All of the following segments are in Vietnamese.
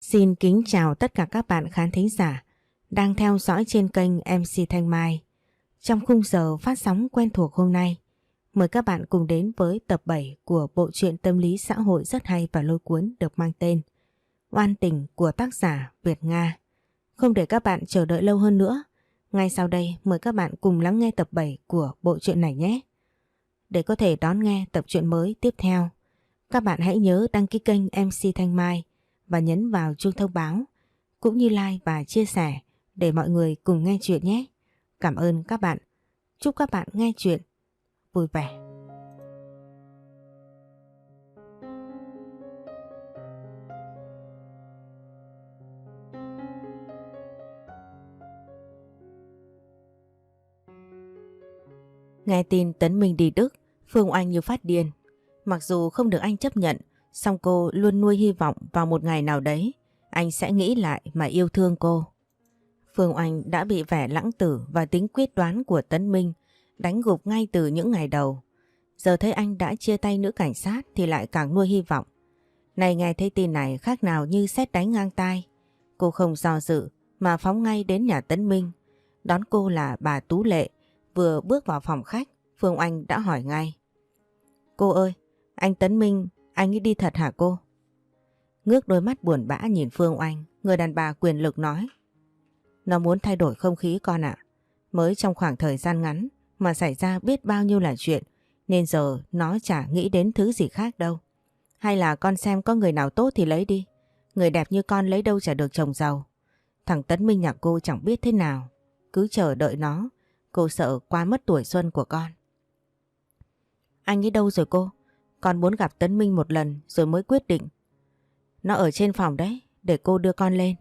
Xin kính chào tất cả các bạn khán thính giả đang theo dõi trên kênh MC Thanh Mai. Trong khung giờ phát sóng quen thuộc hôm nay, mời các bạn cùng đến với tập 7 của bộ truyện tâm lý xã hội rất hay và lôi cuốn được mang tên Oan Tình của tác giả Việt Nga. Không để các bạn chờ đợi lâu hơn nữa, ngay sau đây mời các bạn cùng lắng nghe tập 7 của bộ truyện này nhé. Để có thể đón nghe tập truyện mới tiếp theo, các bạn hãy nhớ đăng ký kênh MC Thanh Mai và nhấn vào chuông thông báo, cũng như like và chia sẻ để mọi người cùng nghe chuyện nhé. Cảm ơn các bạn. Chúc các bạn nghe chuyện vui vẻ. Nghe tin Tấn Minh đi Đức, Phương Oanh như phát điên. Mặc dù không được anh chấp nhận, song cô luôn nuôi hy vọng vào một ngày nào đấy anh sẽ nghĩ lại mà yêu thương cô. Phương Oanh đã bị vẻ lãng tử và tính quyết đoán của Tấn Minh đánh gục ngay từ những ngày đầu. Giờ thấy anh đã chia tay nữ cảnh sát thì lại càng nuôi hy vọng. Này nghe thấy tin này khác nào như sét đánh ngang tai. Cô không do dự mà phóng ngay đến nhà Tấn Minh. Đón cô là bà Tú Lệ. Vừa bước vào phòng khách, Phương Oanh đã hỏi ngay. Cô ơi, anh Tấn Minh, anh ấy đi thật hả cô? Ngước đôi mắt buồn bã nhìn Phương Oanh, người đàn bà quyền lực nói. Nó muốn thay đổi không khí con ạ. Mới trong khoảng thời gian ngắn mà xảy ra biết bao nhiêu là chuyện, nên giờ nó chả nghĩ đến thứ gì khác đâu. Hay là con xem có người nào tốt thì lấy đi. Người đẹp như con lấy đâu chả được chồng giàu. Thằng Tấn Minh nhà cô chẳng biết thế nào. Cứ chờ đợi nó, cô sợ qua mất tuổi xuân của con. Anh ấy đâu rồi cô? Con muốn gặp Tấn Minh một lần rồi mới quyết định. Nó ở trên phòng đấy, để cô đưa con lên.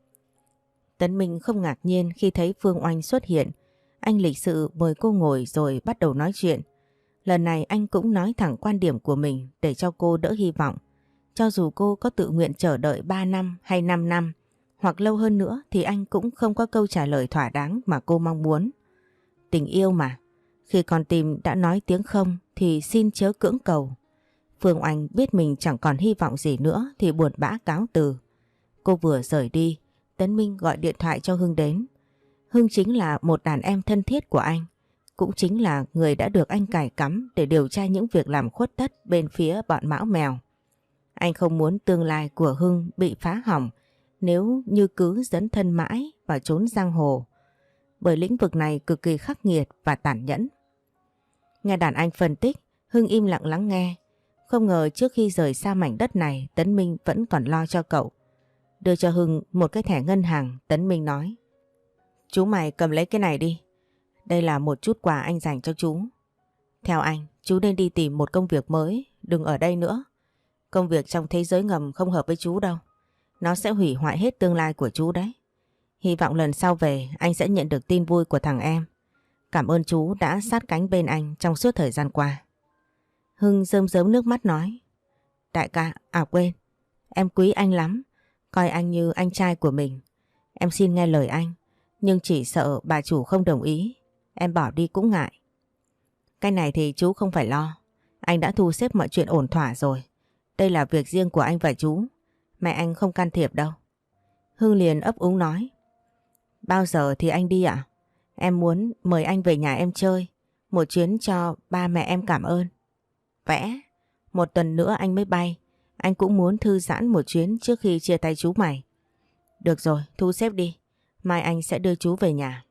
Tấn Minh không ngạc nhiên khi thấy Phương Oanh xuất hiện. Anh lịch sự mời cô ngồi rồi bắt đầu nói chuyện. Lần này anh cũng nói thẳng quan điểm của mình để cho cô đỡ hy vọng. Cho dù cô có tự nguyện chờ đợi 3 năm hay 5 năm hoặc lâu hơn nữa thì anh cũng không có câu trả lời thỏa đáng mà cô mong muốn. Tình yêu mà, khi con tim đã nói tiếng không thì xin chớ cưỡng cầu. Phương Oanh biết mình chẳng còn hy vọng gì nữa thì buồn bã cáo từ. Cô vừa rời đi, Tấn Minh gọi điện thoại cho Hưng đến. Hưng chính là một đàn em thân thiết của anh, cũng chính là người đã được anh cài cắm để điều tra những việc làm khuất tất bên phía bọn Mão Mèo. Anh không muốn tương lai của Hưng bị phá hỏng nếu như cứ dấn thân mãi vào chốn giang hồ, bởi lĩnh vực này cực kỳ khắc nghiệt và tàn nhẫn. Nghe đàn anh phân tích, Hưng im lặng lắng nghe. Không ngờ trước khi rời xa mảnh đất này, Tấn Minh vẫn còn lo cho cậu. Đưa cho Hưng một cái thẻ ngân hàng, Tấn Minh nói. Chú mày cầm lấy cái này đi. Đây là một chút quà anh dành cho chú. Theo anh, chú nên đi tìm một công việc mới, đừng ở đây nữa. Công việc trong thế giới ngầm không hợp với chú đâu. Nó sẽ hủy hoại hết tương lai của chú đấy. Hy vọng lần sau về anh sẽ nhận được tin vui của thằng em. Cảm ơn chú đã sát cánh bên anh trong suốt thời gian qua. Hưng rơm rớm nước mắt nói. Đại ca, quên, em quý anh lắm. Coi anh như anh trai của mình. Em xin nghe lời anh. Nhưng chỉ sợ bà chủ không đồng ý. Em bỏ đi cũng ngại. Cái này thì chú không phải lo. Anh đã thu xếp mọi chuyện ổn thỏa rồi. Đây là việc riêng của anh và chú. Mẹ anh không can thiệp đâu. Hưng liền ấp úng nói. Bao giờ thì anh đi ạ? Em muốn mời anh về nhà em chơi. Một chuyến cho ba mẹ em cảm ơn. Vẽ, một tuần nữa anh mới bay. Anh cũng muốn thư giãn một chuyến trước khi chia tay chú mày. Được rồi, thu xếp đi. Mai anh sẽ đưa chú về nhà.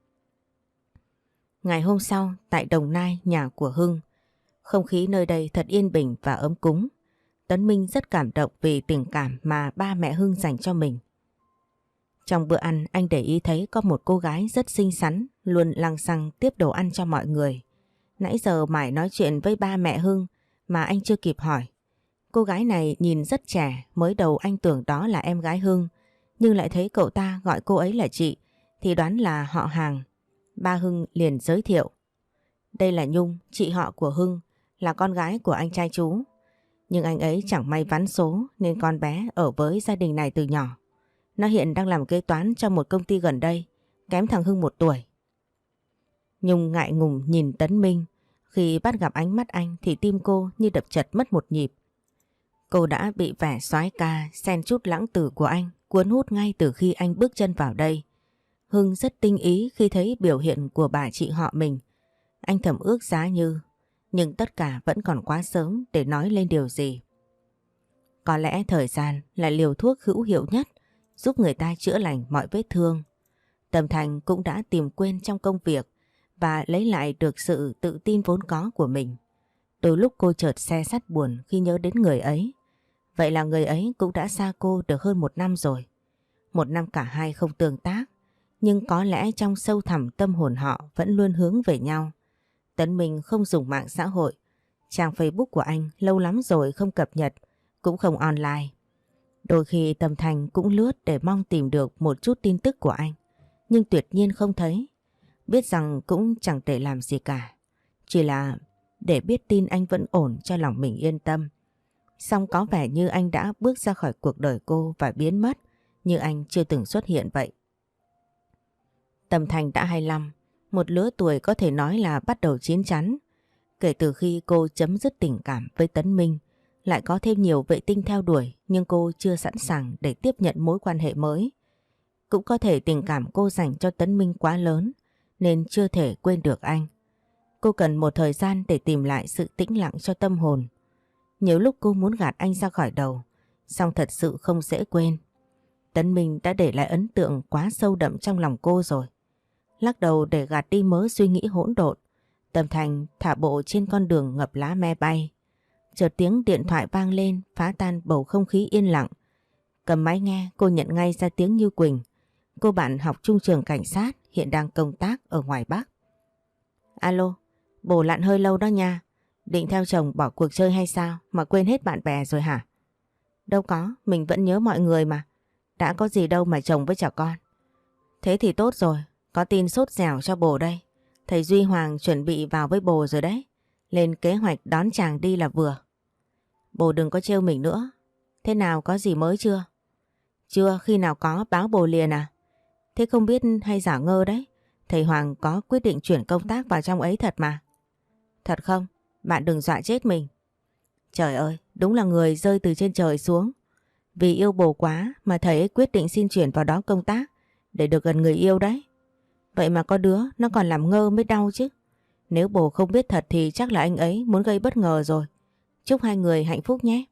Ngày hôm sau, tại Đồng Nai, nhà của Hưng. Không khí nơi đây thật yên bình và ấm cúng. Tấn Minh rất cảm động vì tình cảm mà ba mẹ Hưng dành cho mình. Trong bữa ăn, anh để ý thấy có một cô gái rất xinh xắn, luôn lăng xăng tiếp đồ ăn cho mọi người. Nãy giờ mải nói chuyện với ba mẹ Hưng mà anh chưa kịp hỏi. Cô gái này nhìn rất trẻ, mới đầu anh tưởng đó là em gái Hưng, nhưng lại thấy cậu ta gọi cô ấy là chị, thì đoán là họ hàng. Ba Hưng liền giới thiệu. Đây là Nhung, chị họ của Hưng, là con gái của anh trai chú. Nhưng anh ấy chẳng may vắn số nên con bé ở với gia đình này từ nhỏ. Nó hiện đang làm kế toán cho một công ty gần đây, kém thằng Hưng 1 tuổi. Nhung ngại ngùng nhìn Tấn Minh. Khi bắt gặp ánh mắt anh thì tim cô như đập chật mất một nhịp. Cô đã bị vẻ soái ca xen chút lãng tử của anh cuốn hút ngay từ khi anh bước chân vào đây. Hưng rất tinh ý khi thấy biểu hiện của bà chị họ mình. Anh thầm ước giá như, nhưng tất cả vẫn còn quá sớm để nói lên điều gì. Có lẽ thời gian là liều thuốc hữu hiệu nhất giúp người ta chữa lành mọi vết thương. Tâm Thành cũng đã tìm quên trong công việc và lấy lại được sự tự tin vốn có của mình. Đôi lúc cô chợt se sắt buồn khi nhớ đến người ấy. Vậy là người ấy cũng đã xa cô được hơn 1 năm rồi. 1 năm cả hai không tương tác, nhưng có lẽ trong sâu thẳm tâm hồn họ vẫn luôn hướng về nhau. Tấn Minh không dùng mạng xã hội. Trang Facebook của anh lâu lắm rồi không cập nhật, cũng không online. Đôi khi Tâm Thành cũng lướt để mong tìm được một chút tin tức của anh, nhưng tuyệt nhiên không thấy. Biết rằng cũng chẳng để làm gì cả, chỉ là để biết tin anh vẫn ổn cho lòng mình yên tâm. Song có vẻ như anh đã bước ra khỏi cuộc đời cô và biến mất như anh chưa từng xuất hiện vậy. Tâm Thành đã 25, một lứa tuổi có thể nói là bắt đầu chín chắn. Kể từ khi cô chấm dứt tình cảm với Tấn Minh, lại có thêm nhiều vệ tinh theo đuổi, nhưng cô chưa sẵn sàng để tiếp nhận mối quan hệ mới. Cũng có thể tình cảm cô dành cho Tấn Minh quá lớn nên chưa thể quên được anh. Cô cần một thời gian để tìm lại sự tĩnh lặng cho tâm hồn. Nhiều lúc cô muốn gạt anh ra khỏi đầu, song thật sự không dễ quên. Tấn Minh đã để lại ấn tượng quá sâu đậm trong lòng cô rồi. Lắc đầu để gạt đi mớ suy nghĩ hỗn độn, Tâm Thành thả bộ trên con đường ngập lá me bay. Chợt tiếng điện thoại vang lên phá tan bầu không khí yên lặng. Cầm máy nghe, cô nhận ngay ra tiếng Như Quỳnh. Cô bạn học chung trường cảnh sát, hiện đang công tác ở ngoài Bắc. Alo, bồ lặn hơi lâu đó nha. Định theo chồng bỏ cuộc chơi hay sao mà quên hết bạn bè rồi hả? Đâu có, mình vẫn nhớ mọi người mà. Đã có gì đâu mà chồng với trẻ con. Thế thì tốt rồi, có tin sốt dẻo cho bồ đây. Thầy Duy Hoàng chuẩn bị vào với bồ rồi đấy. Lên kế hoạch đón chàng đi là vừa. Bồ đừng có trêu mình nữa. Thế nào, có gì mới chưa? Chưa, khi nào có báo bồ liền à? Thế không biết hay giả ngơ đấy. Thầy Hoàng có quyết định chuyển công tác vào trong ấy thật mà. Thật không? Bạn đừng dọa chết mình. Trời ơi, đúng là người rơi từ trên trời xuống. Vì yêu bồ quá mà thầy ấy quyết định xin chuyển vào đó công tác để được gần người yêu đấy. Vậy mà có đứa nó còn làm ngơ mới đau chứ. Nếu bồ không biết thật thì chắc là anh ấy muốn gây bất ngờ rồi. Chúc hai người hạnh phúc nhé.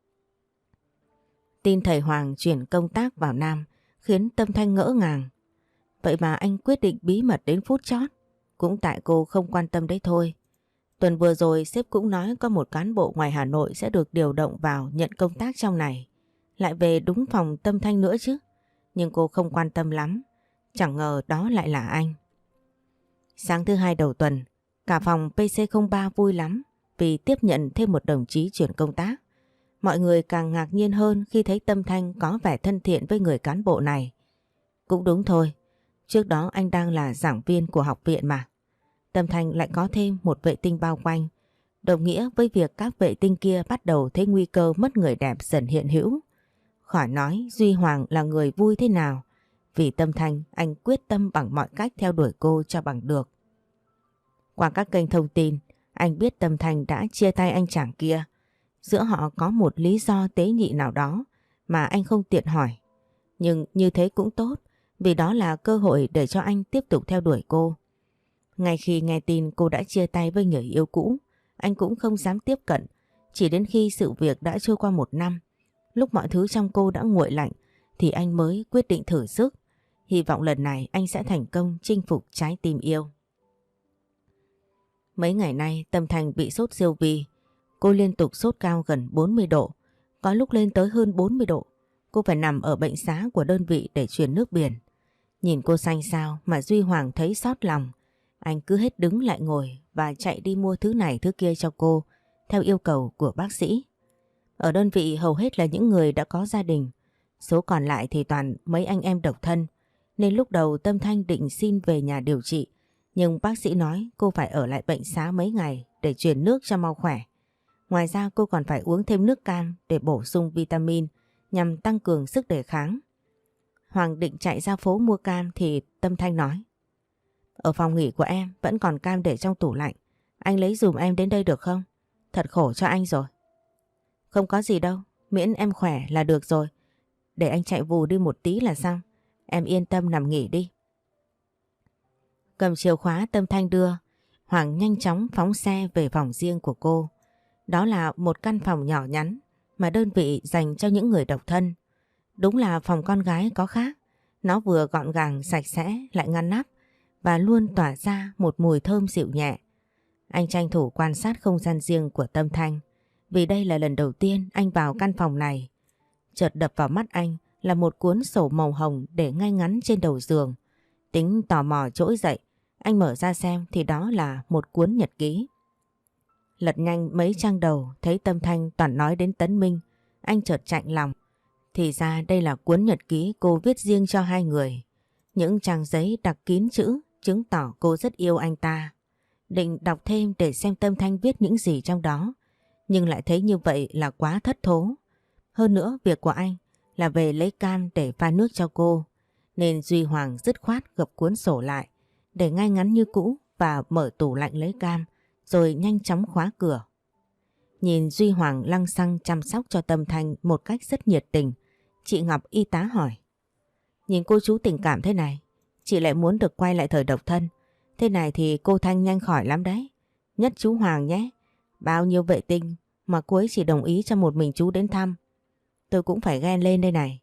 Tin thầy Hoàng chuyển công tác vào Nam khiến Tâm Thanh ngỡ ngàng. Vậy mà anh quyết định bí mật đến phút chót. Cũng tại cô không quan tâm đấy thôi. Tuần vừa rồi sếp cũng nói có một cán bộ ngoài Hà Nội sẽ được điều động vào nhận công tác trong này. Lại về đúng phòng Tâm Thanh nữa chứ. Nhưng cô không quan tâm lắm. Chẳng ngờ đó lại là anh. Sáng thứ hai đầu tuần, cả phòng PC03 vui lắm vì tiếp nhận thêm một đồng chí chuyển công tác. Mọi người càng ngạc nhiên hơn khi thấy Tâm Thanh có vẻ thân thiện với người cán bộ này. Cũng đúng thôi, trước đó anh đang là giảng viên của học viện mà. Tâm Thanh lại có thêm một vệ tinh bao quanh, đồng nghĩa với việc các vệ tinh kia bắt đầu thấy nguy cơ mất người đẹp dần hiện hữu. Khỏi nói Duy Hoàng là người vui thế nào, vì Tâm Thanh anh quyết tâm bằng mọi cách theo đuổi cô cho bằng được. Qua các kênh thông tin, anh biết Tâm Thanh đã chia tay anh chàng kia. Giữa họ có một lý do tế nhị nào đó mà anh không tiện hỏi. Nhưng như thế cũng tốt, vì đó là cơ hội để cho anh tiếp tục theo đuổi cô. Ngay khi nghe tin cô đã chia tay với người yêu cũ, anh cũng không dám tiếp cận. Chỉ đến khi sự việc đã trôi qua 1 năm, lúc mọi thứ trong cô đã nguội lạnh, thì anh mới quyết định thử sức. Hy vọng lần này anh sẽ thành công chinh phục trái tim yêu. Mấy ngày nay Tâm Thanh bị sốt siêu vi. Cô liên tục sốt cao gần 40 độ, có lúc lên tới hơn 40 độ. Cô phải nằm ở bệnh xá của đơn vị để truyền nước biển. Nhìn cô xanh xao mà Duy Hoàng thấy xót lòng. Anh cứ hết đứng lại ngồi và chạy đi mua thứ này thứ kia cho cô, theo yêu cầu của bác sĩ. Ở đơn vị hầu hết là những người đã có gia đình, số còn lại thì toàn mấy anh em độc thân. Nên lúc đầu Tâm Thanh định xin về nhà điều trị, nhưng bác sĩ nói cô phải ở lại bệnh xá mấy ngày để truyền nước cho mau khỏe. Ngoài ra cô còn phải uống thêm nước cam để bổ sung vitamin nhằm tăng cường sức đề kháng. Hoàng định chạy ra phố mua cam thì Tâm Thanh nói: ở phòng nghỉ của em vẫn còn cam để trong tủ lạnh, anh lấy giùm em đến đây được không? Thật khổ cho anh rồi. Không có gì đâu, miễn em khỏe là được rồi. để anh chạy vù đi một tí là xong. Em yên tâm nằm nghỉ đi. Cầm chìa khóa Tâm Thanh đưa, Hoàng nhanh chóng phóng xe về phòng riêng của cô. Đó là một căn phòng nhỏ nhắn mà đơn vị dành cho những người độc thân. Đúng là phòng con gái có khác. Nó vừa gọn gàng, sạch sẽ, lại ngăn nắp và luôn tỏa ra một mùi thơm dịu nhẹ. Anh tranh thủ quan sát không gian riêng của Tâm Thanh, vì đây là lần đầu tiên anh vào căn phòng này. Chợt đập vào mắt anh là một cuốn sổ màu hồng để ngay ngắn trên đầu giường. Tính tò mò trỗi dậy, anh mở ra xem thì đó là một cuốn nhật ký. Lật nhanh mấy trang đầu thấy Tâm Thanh toàn nói đến Tấn Minh, anh chợt chạnh lòng. Thì ra đây là cuốn nhật ký cô viết riêng cho hai người. Những trang giấy đặc kín chữ chứng tỏ cô rất yêu anh ta. Định đọc thêm để xem Tâm Thanh viết những gì trong đó, nhưng lại thấy như vậy là quá thất thố. Hơn nữa việc của anh là về lấy cam để pha nước cho cô, nên Duy Hoàng dứt khoát gập cuốn sổ lại để ngay ngắn như cũ và mở tủ lạnh lấy cam, rồi nhanh chóng khóa cửa. Nhìn Duy Hoàng lăng xăng chăm sóc cho Tâm Thanh một cách rất nhiệt tình, chị Ngọc y tá hỏi: nhìn cô chú tình cảm thế này, chị lại muốn được quay lại thời độc thân. Thế này thì cô Thanh nhanh khỏi lắm đấy. Nhất chú Hoàng nhé. Bao nhiêu vệ tinh mà cô ấy chỉ đồng ý cho một mình chú đến thăm. Tôi cũng phải ghen lên đây này.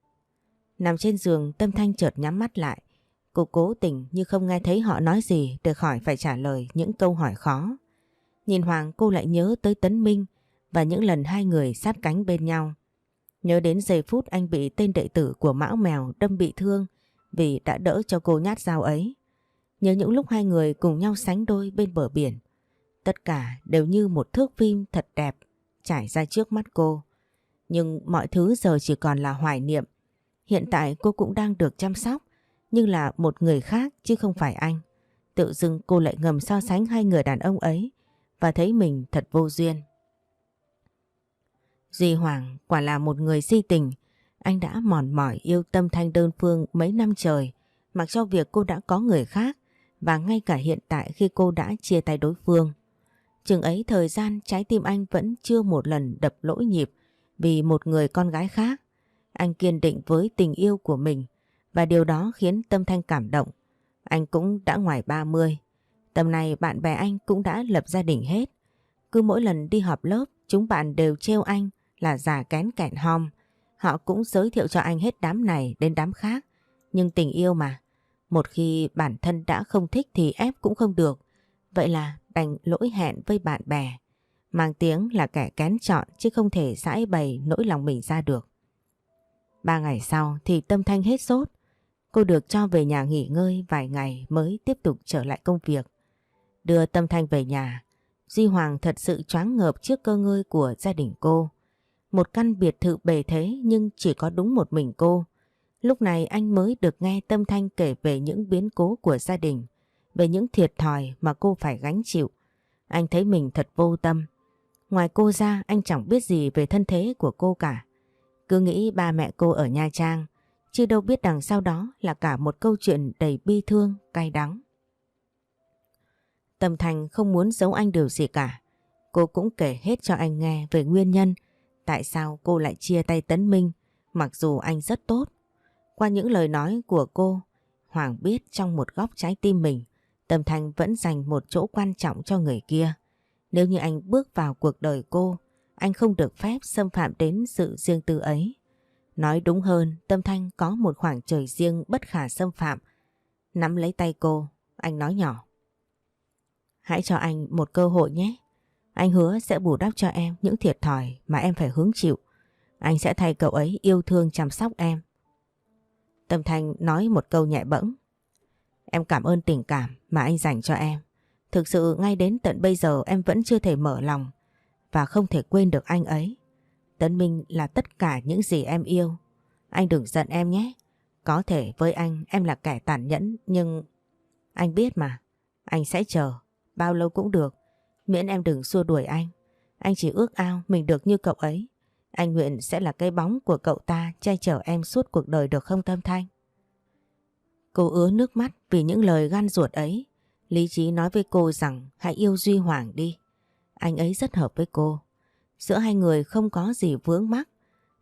Nằm trên giường, Tâm Thanh chợt nhắm mắt lại. Cô cố tình như không nghe thấy họ nói gì để khỏi phải trả lời những câu hỏi khó. Nhìn Hoàng, cô lại nhớ tới Tấn Minh và những lần hai người sát cánh bên nhau. Nhớ đến giây phút anh bị tên đệ tử của Mão Mèo đâm bị thương vì đã đỡ cho cô nhát dao ấy. Nhớ những lúc hai người cùng nhau sánh đôi bên bờ biển. Tất cả đều như một thước phim thật đẹp trải ra trước mắt cô. Nhưng mọi thứ giờ chỉ còn là hoài niệm. Hiện tại cô cũng đang được chăm sóc, nhưng là một người khác chứ không phải anh. Tự dưng cô lại ngầm so sánh hai người đàn ông ấy và thấy mình thật vô duyên. Duy Hoàng quả là một người si tình. Anh đã mòn mỏi yêu Tâm Thanh đơn phương mấy năm trời, mặc cho việc cô đã có người khác và ngay cả hiện tại khi cô đã chia tay đối phương. Chừng ấy thời gian trái tim anh vẫn chưa một lần đập lỗi nhịp vì một người con gái khác. Anh kiên định với tình yêu của mình và điều đó khiến Tâm Thanh cảm động. Anh cũng đã ngoài 30. Tầm này bạn bè anh cũng đã lập gia đình hết. Cứ mỗi lần đi họp lớp chúng bạn đều trêu anh là già kén kẹn hom. Họ cũng giới thiệu cho anh hết đám này đến đám khác. Nhưng tình yêu mà, một khi bản thân đã không thích thì ép cũng không được. Vậy là đành lỗi hẹn với bạn bè. Mang tiếng là kẻ kén chọn chứ không thể giãi bày nỗi lòng mình ra được. 3 ngày sau thì Tâm Thanh hết sốt. Cô được cho về nhà nghỉ ngơi vài ngày mới tiếp tục trở lại công việc. Đưa Tâm Thanh về nhà, Duy Hoàng thật sự choáng ngợp trước cơ ngơi của gia đình cô. Một căn biệt thự bề thế nhưng chỉ có đúng một mình cô. Lúc này anh mới được nghe Tâm Thanh kể về những biến cố của gia đình, về những thiệt thòi mà cô phải gánh chịu. Anh thấy mình thật vô tâm. Ngoài cô ra anh chẳng biết gì về thân thế của cô cả. Cứ nghĩ ba mẹ cô ở Nha Trang, chứ đâu biết đằng sau đó là cả một câu chuyện đầy bi thương, cay đắng. Tâm Thanh không muốn giấu anh điều gì cả. Cô cũng kể hết cho anh nghe về nguyên nhân tại sao cô lại chia tay Tấn Minh, mặc dù anh rất tốt. Qua những lời nói của cô, Hoàng biết trong một góc trái tim mình, Tâm Thanh vẫn dành một chỗ quan trọng cho người kia. Nếu như anh bước vào cuộc đời cô, anh không được phép xâm phạm đến sự riêng tư ấy. Nói đúng hơn, Tâm Thanh có một khoảng trời riêng bất khả xâm phạm. Nắm lấy tay cô, anh nói nhỏ: hãy cho anh một cơ hội nhé. Anh hứa sẽ bù đắp cho em những thiệt thòi mà em phải hứng chịu. Anh sẽ thay cậu ấy yêu thương chăm sóc em. Tâm Thanh nói một câu nhẹ bẫng: em cảm ơn tình cảm mà anh dành cho em. Thực sự ngay đến tận bây giờ em vẫn chưa thể mở lòng và không thể quên được anh ấy. Tấn Minh là tất cả những gì em yêu. Anh đừng giận em nhé. Có thể với anh em là kẻ tàn nhẫn, nhưng anh biết mà. Anh sẽ chờ, bao lâu cũng được. Miễn em đừng xua đuổi anh. Anh chỉ ước ao mình được như cậu ấy. Anh nguyện sẽ là cái bóng của cậu ta che chở em suốt cuộc đời, được không Tâm Thanh? Cô ứa nước mắt vì những lời gan ruột ấy. Lý trí nói với cô rằng hãy yêu Duy Hoàng đi. Anh ấy rất hợp với cô. Giữa hai người không có gì vướng mắc.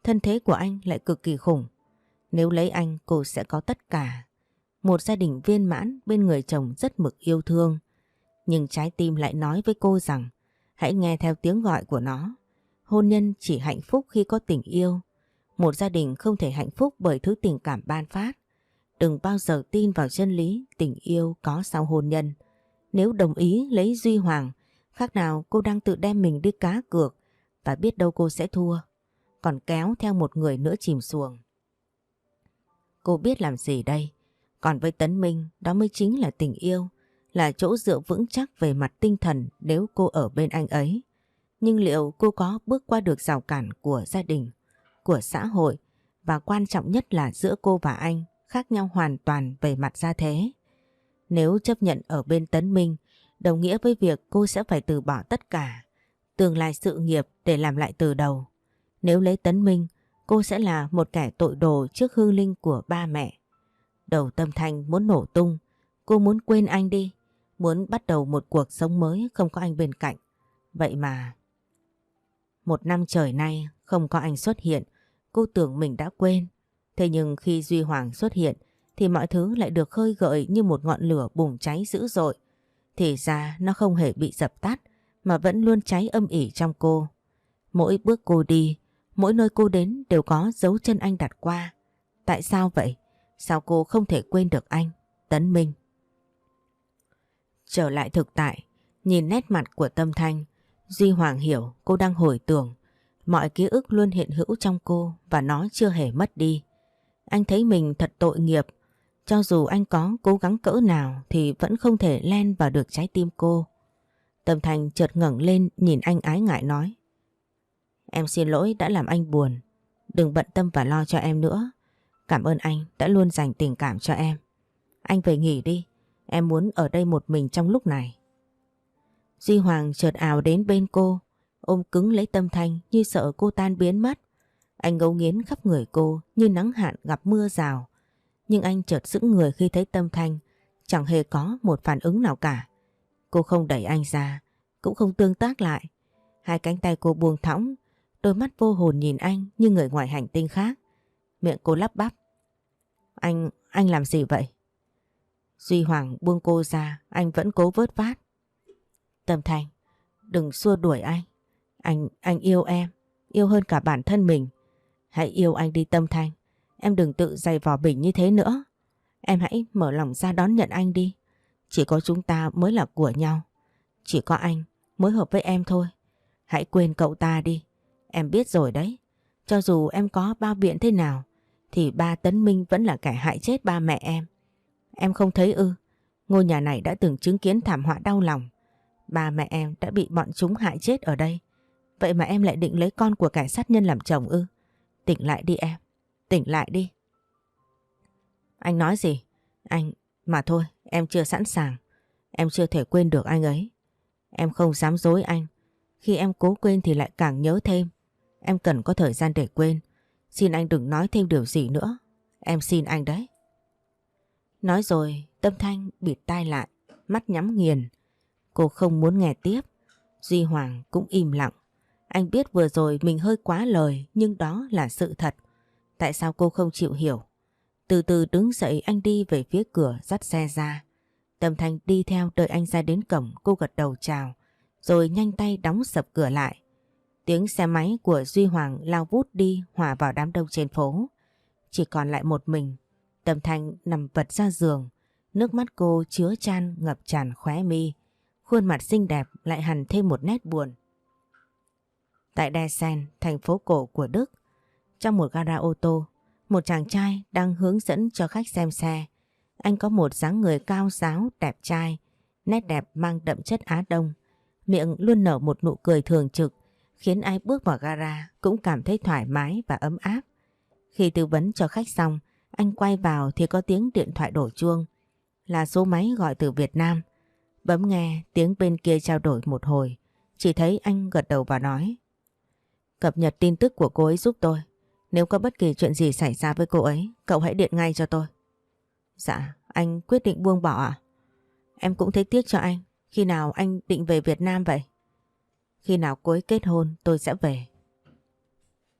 thân thế của anh lại cực kỳ khủng. Nếu lấy anh cô sẽ có tất cả. Một gia đình viên mãn bên người chồng rất mực yêu thương. Nhưng trái tim lại nói với cô rằng hãy nghe theo tiếng gọi của nó. Hôn nhân chỉ hạnh phúc khi có tình yêu. Một gia đình không thể hạnh phúc bởi thứ tình cảm ban phát. Đừng bao giờ tin vào chân lý tình yêu có sau hôn nhân. Nếu đồng ý lấy Duy Hoàng, khác nào cô đang tự đem mình đi cá cược và biết đâu cô sẽ thua. Còn kéo theo một người nữa chìm xuồng. Cô biết làm gì đây? Còn với Tấn Minh, đó mới chính là tình yêu, là chỗ dựa vững chắc về mặt tinh thần nếu cô ở bên anh ấy. Nhưng liệu cô có bước qua được rào cản của gia đình, của xã hội và quan trọng nhất là giữa cô và anh khác nhau hoàn toàn về mặt gia thế. Nếu chấp nhận ở bên Tấn Minh, đồng nghĩa với việc cô sẽ phải từ bỏ tất cả, tương lai sự nghiệp để làm lại từ đầu. Nếu lấy Tấn Minh, cô sẽ là một kẻ tội đồ trước hương linh của ba mẹ. Đầu Tâm Thanh muốn nổ tung, cô muốn quên anh đi, muốn bắt đầu một cuộc sống mới không có anh bên cạnh. Vậy mà 1 năm trời nay không có anh xuất hiện, cô tưởng mình đã quên. Thế nhưng khi Duy Hoàng xuất hiện thì mọi thứ lại được khơi gợi như một ngọn lửa bùng cháy dữ dội. Thì ra nó không hề bị dập tắt mà vẫn luôn cháy âm ỉ trong cô. Mỗi bước cô đi, mỗi nơi cô đến đều có dấu chân anh đặt qua. Tại sao vậy? Sao cô không thể quên được anh, Tấn Minh? Trở lại thực tại, nhìn nét mặt của Tâm Thanh, Duy Hoàng hiểu cô đang hồi tưởng. Mọi ký ức luôn hiện hữu trong cô và nó chưa hề mất đi. Anh thấy mình thật tội nghiệp. Cho dù anh có cố gắng cỡ nào thì vẫn không thể len vào được trái tim cô. Tâm Thanh chợt ngẩng lên nhìn anh ái ngại nói: Em xin lỗi đã làm anh buồn. Đừng bận tâm và lo cho em nữa. Cảm ơn anh đã luôn dành tình cảm cho em. Anh về nghỉ đi. Em muốn ở đây một mình trong lúc này. Duy Hoàng chợt ào đến bên cô, ôm cứng lấy Tâm Thanh như sợ cô tan biến mất. Anh ngấu nghiến khắp người cô như nắng hạn gặp mưa rào. Nhưng anh chợt sững người khi thấy Tâm Thanh chẳng hề có một phản ứng nào cả. Cô không đẩy anh ra, cũng không tương tác lại. Hai cánh tay cô buông thõng, đôi mắt vô hồn nhìn anh như người ngoài hành tinh khác. Miệng cô lắp bắp: Anh làm gì vậy? Duy Hoàng buông cô ra, anh vẫn cố vớt vát: Tâm Thanh, đừng xua đuổi anh. Anh yêu em, yêu hơn cả bản thân mình. Hãy yêu anh đi Tâm Thanh. Em đừng tự giày vò mình như thế nữa. Em hãy mở lòng ra đón nhận anh đi. Chỉ có chúng ta mới là của nhau. Chỉ có anh mới hợp với em thôi. Hãy quên cậu ta đi. Em biết rồi đấy. Cho dù em có bao biện thế nào thì ba Tấn Minh vẫn là kẻ hại chết ba mẹ em. Em không thấy ư? Ngôi nhà này đã từng chứng kiến thảm họa đau lòng. Ba mẹ em đã bị bọn chúng hại chết ở đây. Vậy mà em lại định lấy con của kẻ sát nhân làm chồng ư? Tỉnh lại đi em. Tỉnh lại đi. Anh nói gì? Mà thôi, em chưa sẵn sàng. Em chưa thể quên được anh ấy. Em không dám dối anh. Khi em cố quên thì lại càng nhớ thêm. Em cần có thời gian để quên. Xin anh đừng nói thêm điều gì nữa. Em xin anh đấy. Nói rồi, Tâm Thanh bịt tai lại, mắt nhắm nghiền. Cô không muốn nghe tiếp. Duy Hoàng cũng im lặng. Anh biết vừa rồi mình hơi quá lời, nhưng đó là sự thật. Tại sao cô không chịu hiểu? Từ từ đứng dậy anh đi về phía cửa dắt xe ra. Tâm Thanh đi theo đợi anh ra đến cổng, cô gật đầu chào, rồi nhanh tay đóng sập cửa lại. Tiếng xe máy của Duy Hoàng lao vút đi hòa vào đám đông trên phố. Chỉ còn lại một mình. Tâm Thanh nằm vật ra giường, nước mắt cô chứa chan ngập tràn khóe mi. Khuôn mặt xinh đẹp lại hằn thêm một nét buồn. Tại Dresden, thành phố cổ của Đức, trong một gara ô tô, một chàng trai đang hướng dẫn cho khách xem xe. Anh có một dáng người cao ráo, đẹp trai, nét đẹp mang đậm chất Á Đông. Miệng luôn nở một nụ cười thường trực, khiến ai bước vào gara cũng cảm thấy thoải mái và ấm áp. Khi tư vấn cho khách xong, anh quay vào thì có tiếng điện thoại đổ chuông. Là số máy gọi từ Việt Nam. Bấm nghe tiếng bên kia trao đổi một hồi, chỉ thấy anh gật đầu và nói: Cập nhật tin tức của cô ấy giúp tôi. Nếu có bất kỳ chuyện gì xảy ra với cô ấy, cậu hãy điện ngay cho tôi. Dạ, anh quyết định buông bỏ à? Em cũng thấy tiếc cho anh. Khi nào anh định về Việt Nam vậy? Khi nào cô ấy kết hôn tôi sẽ về.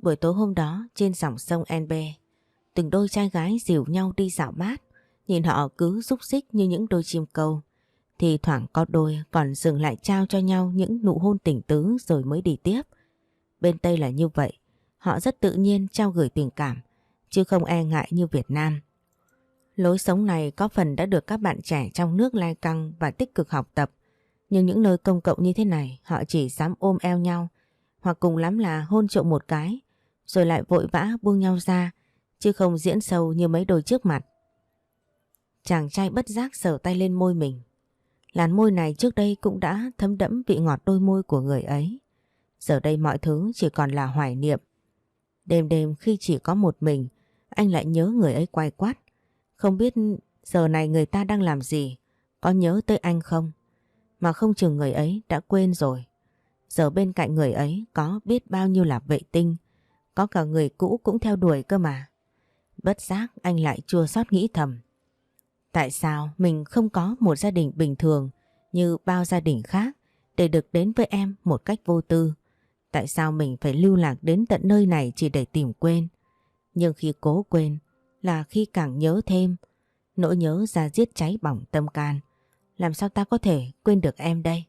Buổi tối hôm đó trên dòng sông Enbe, từng đôi trai gái dìu nhau đi dạo mát, nhìn họ cứ xúc xích như những đôi chim câu. Thì thoảng có đôi còn dừng lại trao cho nhau những nụ hôn tình tứ rồi mới đi tiếp. Bên Tây là như vậy, họ rất tự nhiên trao gửi tình cảm, chứ không e ngại như Việt Nam. Lối sống này có phần đã được các bạn trẻ trong nước lai căng và tích cực học tập. Nhưng những nơi công cộng như thế này họ chỉ dám ôm eo nhau, hoặc cùng lắm là hôn trộm một cái, rồi lại vội vã buông nhau ra, chứ không diễn sâu như mấy đôi trước mặt. Chàng trai bất giác sờ tay lên môi mình. Làn môi này trước đây cũng đã thấm đẫm vị ngọt đôi môi của người ấy. Giờ đây mọi thứ chỉ còn là hoài niệm. Đêm đêm khi chỉ có một mình, anh lại nhớ người ấy quay quắt. Không biết giờ này người ta đang làm gì, có nhớ tới anh không? Mà không chừng người ấy đã quên rồi. Giờ bên cạnh người ấy có biết bao nhiêu là vệ tinh, có cả người cũ cũng theo đuổi cơ mà. Bất giác anh lại chua xót nghĩ thầm. Tại sao mình không có một gia đình bình thường như bao gia đình khác để được đến với em một cách vô tư? Tại sao mình phải lưu lạc đến tận nơi này chỉ để tìm quên? Nhưng khi cố quên là khi càng nhớ thêm, nỗi nhớ ra giết cháy bỏng tâm can. Làm sao ta có thể quên được em đây?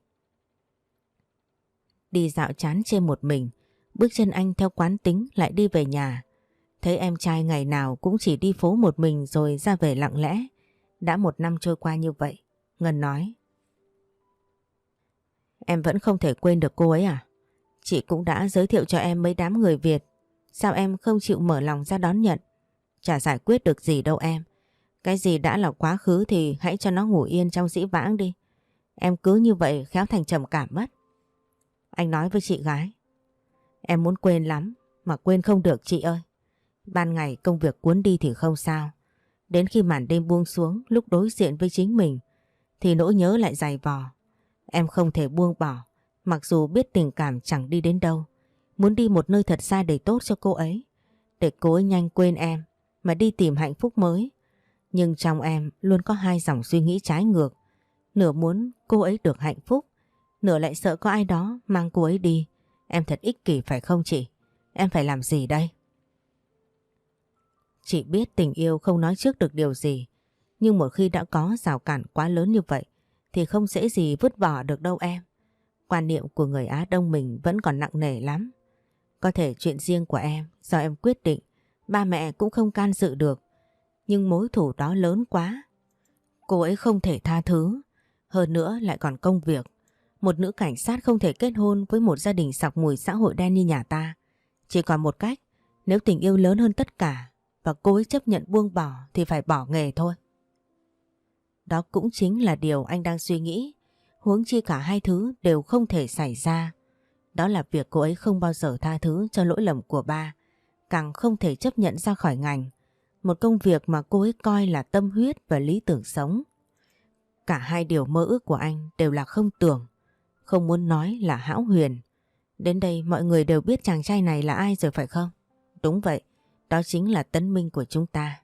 Đi dạo chán chê một mình, bước chân anh theo quán tính lại đi về nhà. Thấy em trai ngày nào cũng chỉ đi phố một mình rồi ra về lặng lẽ. Đã 1 năm trôi qua như vậy, Ngân nói. Em vẫn không thể quên được cô ấy à? Chị cũng đã giới thiệu cho em mấy đám người Việt. Sao em không chịu mở lòng ra đón nhận? Chả giải quyết được gì đâu em. Cái gì đã là quá khứ thì hãy cho nó ngủ yên trong dĩ vãng đi. Em cứ như vậy khéo thành trầm cảm mất. Anh nói với chị gái. Em muốn quên lắm, mà quên không được chị ơi. Ban ngày công việc cuốn đi thì không sao. Đến khi màn đêm buông xuống, lúc đối diện với chính mình, thì nỗi nhớ lại dày vò. Em không thể buông bỏ, mặc dù biết tình cảm chẳng đi đến đâu. Muốn đi một nơi thật xa để tốt cho cô ấy, để cô ấy nhanh quên em, mà đi tìm hạnh phúc mới. Nhưng trong em luôn có hai dòng suy nghĩ trái ngược. Nửa muốn cô ấy được hạnh phúc, nửa lại sợ có ai đó mang cô ấy đi. Em thật ích kỷ phải không chị? Em phải làm gì đây? Chị biết tình yêu không nói trước được điều gì, nhưng một khi đã có rào cản quá lớn như vậy thì không dễ gì vứt bỏ được đâu em. Quan niệm của người Á Đông mình vẫn còn nặng nề lắm. Có thể chuyện riêng của em do em quyết định, ba mẹ cũng không can dự được. Nhưng mối thù đó lớn quá. Cô ấy không thể tha thứ. Hơn nữa lại còn công việc. Một nữ cảnh sát không thể kết hôn với một gia đình sặc mùi xã hội đen như nhà ta. Chỉ còn một cách, nếu tình yêu lớn hơn tất cả và cô ấy chấp nhận buông bỏ thì phải bỏ nghề thôi. Đó cũng chính là điều anh đang suy nghĩ. Huống chi cả hai thứ đều không thể xảy ra. Đó là việc cô ấy không bao giờ tha thứ cho lỗi lầm của ba, càng không thể chấp nhận ra khỏi ngành, một công việc mà cô ấy coi là tâm huyết và lý tưởng sống. Cả hai điều mơ ước của anh đều là không tưởng, không muốn nói là hão huyền. Đến đây mọi người đều biết chàng trai này là ai rồi phải không? Đúng vậy, đó chính là Tấn Minh của chúng ta.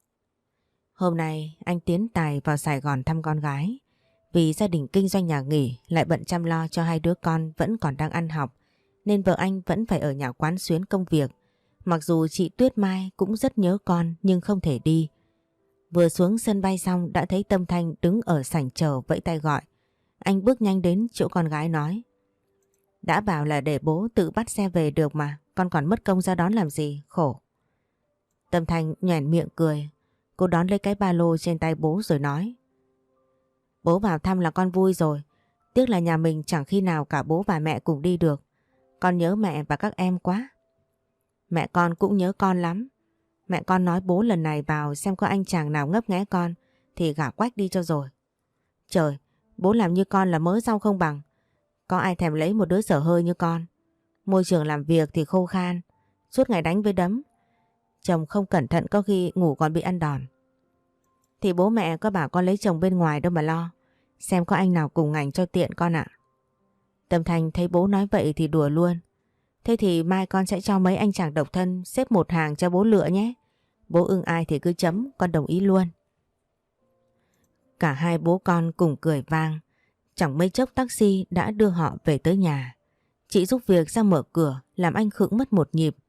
Hôm nay anh tiến tài vào Sài Gòn thăm con gái. Vì gia đình kinh doanh nhà nghỉ lại bận chăm lo cho hai đứa con vẫn còn đang ăn học, nên vợ anh vẫn phải ở nhà quán xuyến công việc. Mặc dù chị Tuyết Mai cũng rất nhớ con nhưng không thể đi. Vừa xuống sân bay xong đã thấy Tâm Thanh đứng ở sảnh chờ vẫy tay gọi. Anh bước nhanh đến chỗ con gái nói. Đã bảo là để bố tự bắt xe về được mà, con còn mất công ra đón làm gì, khổ. Tâm Thanh nhoẻn miệng cười. Cô đón lấy cái ba lô trên tay bố rồi nói. Bố vào thăm là con vui rồi. Tiếc là nhà mình chẳng khi nào cả bố và mẹ cùng đi được. Con nhớ mẹ và các em quá. Mẹ con cũng nhớ con lắm. Mẹ con nói bố lần này vào xem có anh chàng nào ngấp nghé con thì gả quách đi cho rồi. Trời, bố làm như con là mớ rau không bằng. Có ai thèm lấy một đứa dở hơi như con. Môi trường làm việc thì khô khan, suốt ngày đánh với đấm. Chồng không cẩn thận có khi ngủ còn bị ăn đòn. Thì bố mẹ có bảo con lấy chồng bên ngoài đâu mà lo. Xem có anh nào cùng ngành cho tiện con ạ. Tâm Thanh thấy bố nói vậy thì đùa luôn. Thế thì mai con sẽ cho mấy anh chàng độc thân xếp một hàng cho bố lựa nhé. Bố ưng ai thì cứ chấm, con đồng ý luôn. Cả hai bố con cùng cười vang. Chẳng mấy chốc taxi đã đưa họ về tới nhà. Chị giúp việc ra mở cửa làm anh khựng mất một nhịp.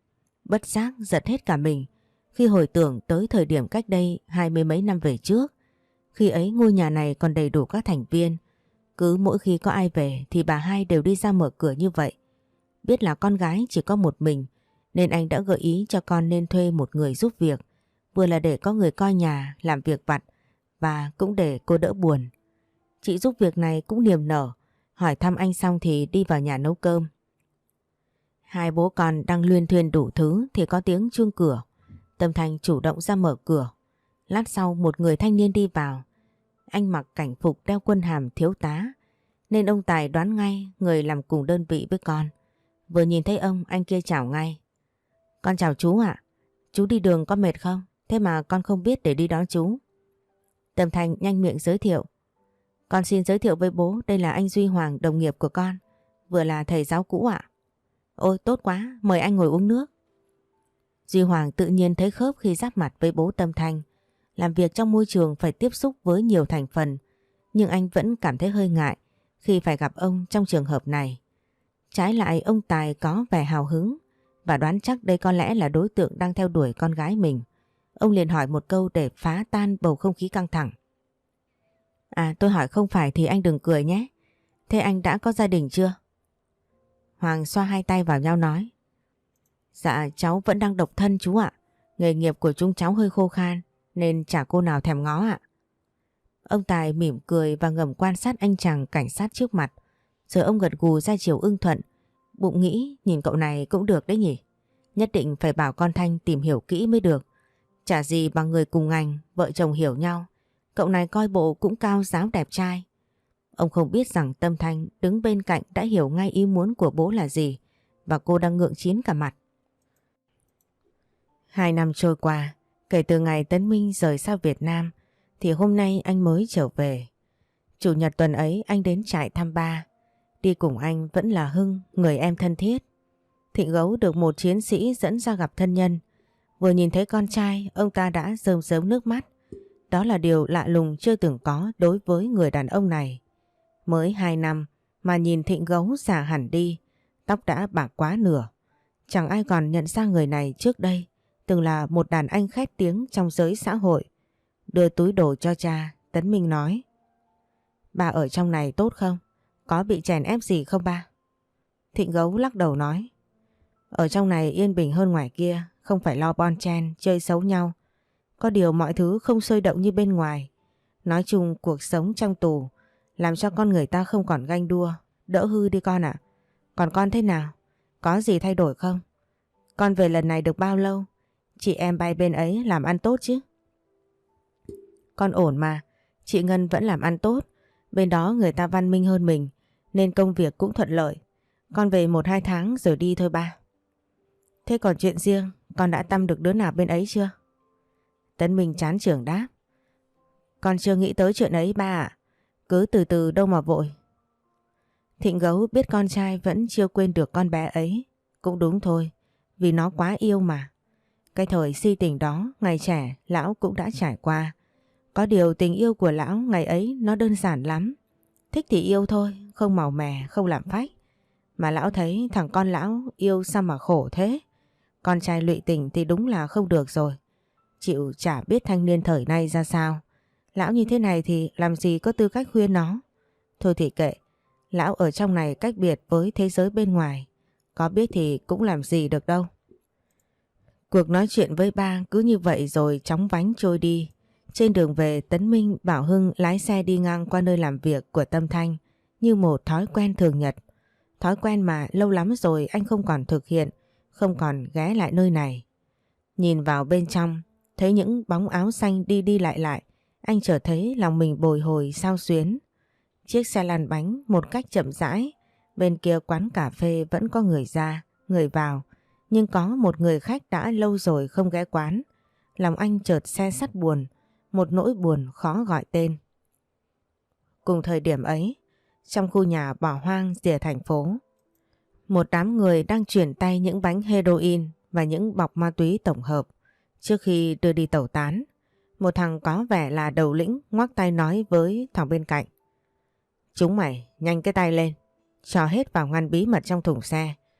Bất giác giật hết cả mình khi hồi tưởng tới thời điểm cách đây 20 mấy năm về trước. Khi ấy ngôi nhà này còn đầy đủ các thành viên. Cứ mỗi khi có ai về thì bà hai đều đi ra mở cửa như vậy. Biết là con gái chỉ có một mình nên anh đã gợi ý cho con nên thuê một người giúp việc. Vừa là để có người coi nhà, làm việc vặt và cũng để cô đỡ buồn. Chị giúp việc này cũng niềm nở, hỏi thăm anh xong thì đi vào nhà nấu cơm. Hai bố con đang luyên thuyên đủ thứ thì có tiếng chuông cửa. Tâm Thanh chủ động ra mở cửa. Lát sau một người thanh niên đi vào. Anh mặc cảnh phục đeo quân hàm thiếu tá nên ông Tài đoán ngay người làm cùng đơn vị với con. Vừa nhìn thấy ông, anh kia chào ngay. Con chào chú ạ. Chú đi đường có mệt không? Thế mà con không biết để đi đón chú. Tâm Thanh nhanh miệng giới thiệu. Con xin giới thiệu với bố, đây là anh Duy Hoàng, đồng nghiệp của con, vừa là thầy giáo cũ ạ. Ôi tốt quá, mời anh ngồi uống nước. Duy Hoàng tự nhiên thấy khớp khi giáp mặt với bố Tâm Thanh. Làm việc trong môi trường phải tiếp xúc với nhiều thành phần, nhưng anh vẫn cảm thấy hơi ngại khi phải gặp ông trong trường hợp này. Trái lại ông Tài có vẻ hào hứng và đoán chắc đây có lẽ là đối tượng đang theo đuổi con gái mình. Ông liền hỏi một câu để phá tan bầu không khí căng thẳng. À, tôi hỏi không phải thì anh đừng cười nhé. Thế anh đã có gia đình chưa? Hoàng xoa hai tay vào nhau nói. Dạ cháu vẫn đang độc thân chú ạ. Nghề nghiệp của chúng cháu hơi khô khan nên chả cô nào thèm ngó ạ. Ông Tài mỉm cười và ngầm quan sát anh chàng cảnh sát trước mặt. Rồi ông gật gù ra chiều ưng thuận. Bụng nghĩ nhìn cậu này cũng được đấy nhỉ. Nhất định phải bảo con Thanh tìm hiểu kỹ mới được. Chả gì bằng người cùng ngành, vợ chồng hiểu nhau. Cậu này coi bộ cũng cao giáo đẹp trai. Ông không biết rằng Tâm Thanh đứng bên cạnh đã hiểu ngay ý muốn của bố là gì và cô đang ngượng chín cả mặt. 2 năm trôi qua, kể từ ngày Tấn Minh rời xa Việt Nam thì hôm nay anh mới trở về. Chủ nhật tuần ấy anh đến trại thăm ba. Đi cùng anh vẫn là Hưng, người em thân thiết. Thịnh Gấu được một chiến sĩ dẫn ra gặp thân nhân. Vừa nhìn thấy con trai, ông ta đã rơm rớm nước mắt. Đó là điều lạ lùng chưa từng có đối với người đàn ông này. Mới 2 năm mà nhìn Thịnh Gấu già hẳn đi, tóc đã bạc quá nửa. Chẳng ai còn nhận ra người này trước đây từng là một đàn anh khét tiếng trong giới xã hội. Đưa túi đồ cho cha, Tấn Minh nói. Ba ở trong này tốt không? Có bị chèn ép gì không ba? Thịnh Gấu lắc đầu nói. Ở trong này yên bình hơn ngoài kia, không phải lo bon chen, chơi xấu nhau. Có điều mọi thứ không sôi động như bên ngoài. Nói chung cuộc sống trong tù làm cho con người ta không còn ganh đua. Đỡ hư đi con ạ. Còn con thế nào? Có gì thay đổi không? Con về lần này được bao lâu? Chị em bay bên ấy làm ăn tốt chứ? Con ổn mà. Chị Ngân vẫn làm ăn tốt. Bên đó người ta văn minh hơn mình nên công việc cũng thuận lợi. Con về 1-2 tháng rồi đi thôi ba. Thế còn chuyện riêng, con đã tăm được đứa nào bên ấy chưa? Tấn Minh chán chường đáp. Con chưa nghĩ tới chuyện ấy ba ạ. Cứ từ từ đâu mà vội. Thịnh Gấu biết con trai vẫn chưa quên được con bé ấy. Cũng đúng thôi, vì nó quá yêu mà. Cái thời si tình đó, ngày trẻ, lão cũng đã trải qua. Có điều tình yêu của lão ngày ấy nó đơn giản lắm. Thích thì yêu thôi, không màu mè, không làm phách. Mà lão thấy thằng con lão yêu sao mà khổ thế. Con trai lụy tình thì đúng là không được rồi. Chịu chả biết thanh niên thời nay ra sao. Lão như thế này thì làm gì có tư cách khuyên nó. Thôi thì kệ, lão ở trong này cách biệt với thế giới bên ngoài. Có biết thì cũng làm gì được đâu. Cuộc nói chuyện với ba cứ như vậy rồi chóng vánh trôi đi. Trên đường về Tấn Minh bảo Hưng lái xe đi ngang qua nơi làm việc của Tâm Thanh như một thói quen thường nhật. Thói quen mà lâu lắm rồi anh không còn thực hiện, không còn ghé lại nơi này. Nhìn vào bên trong, thấy những bóng áo xanh đi đi lại lại, anh chợt thấy lòng mình bồi hồi xao xuyến. Chiếc xe lăn bánh một cách chậm rãi, bên kia quán cà phê vẫn có người ra, người vào, nhưng có một người khách đã lâu rồi không ghé quán. Lòng anh chợt se sắt buồn, một nỗi buồn khó gọi tên. Cùng thời điểm ấy, trong khu nhà bỏ hoang rìa thành phố, một đám người đang chuyển tay những bánh heroin và những bọc ma túy tổng hợp. Trước khi đưa đi tẩu tán, một thằng có vẻ là đầu lĩnh ngoắc tay nói với thằng bên cạnh. Chúng mày nhanh cái tay lên, cho hết vào ngăn bí mật trong thùng xe.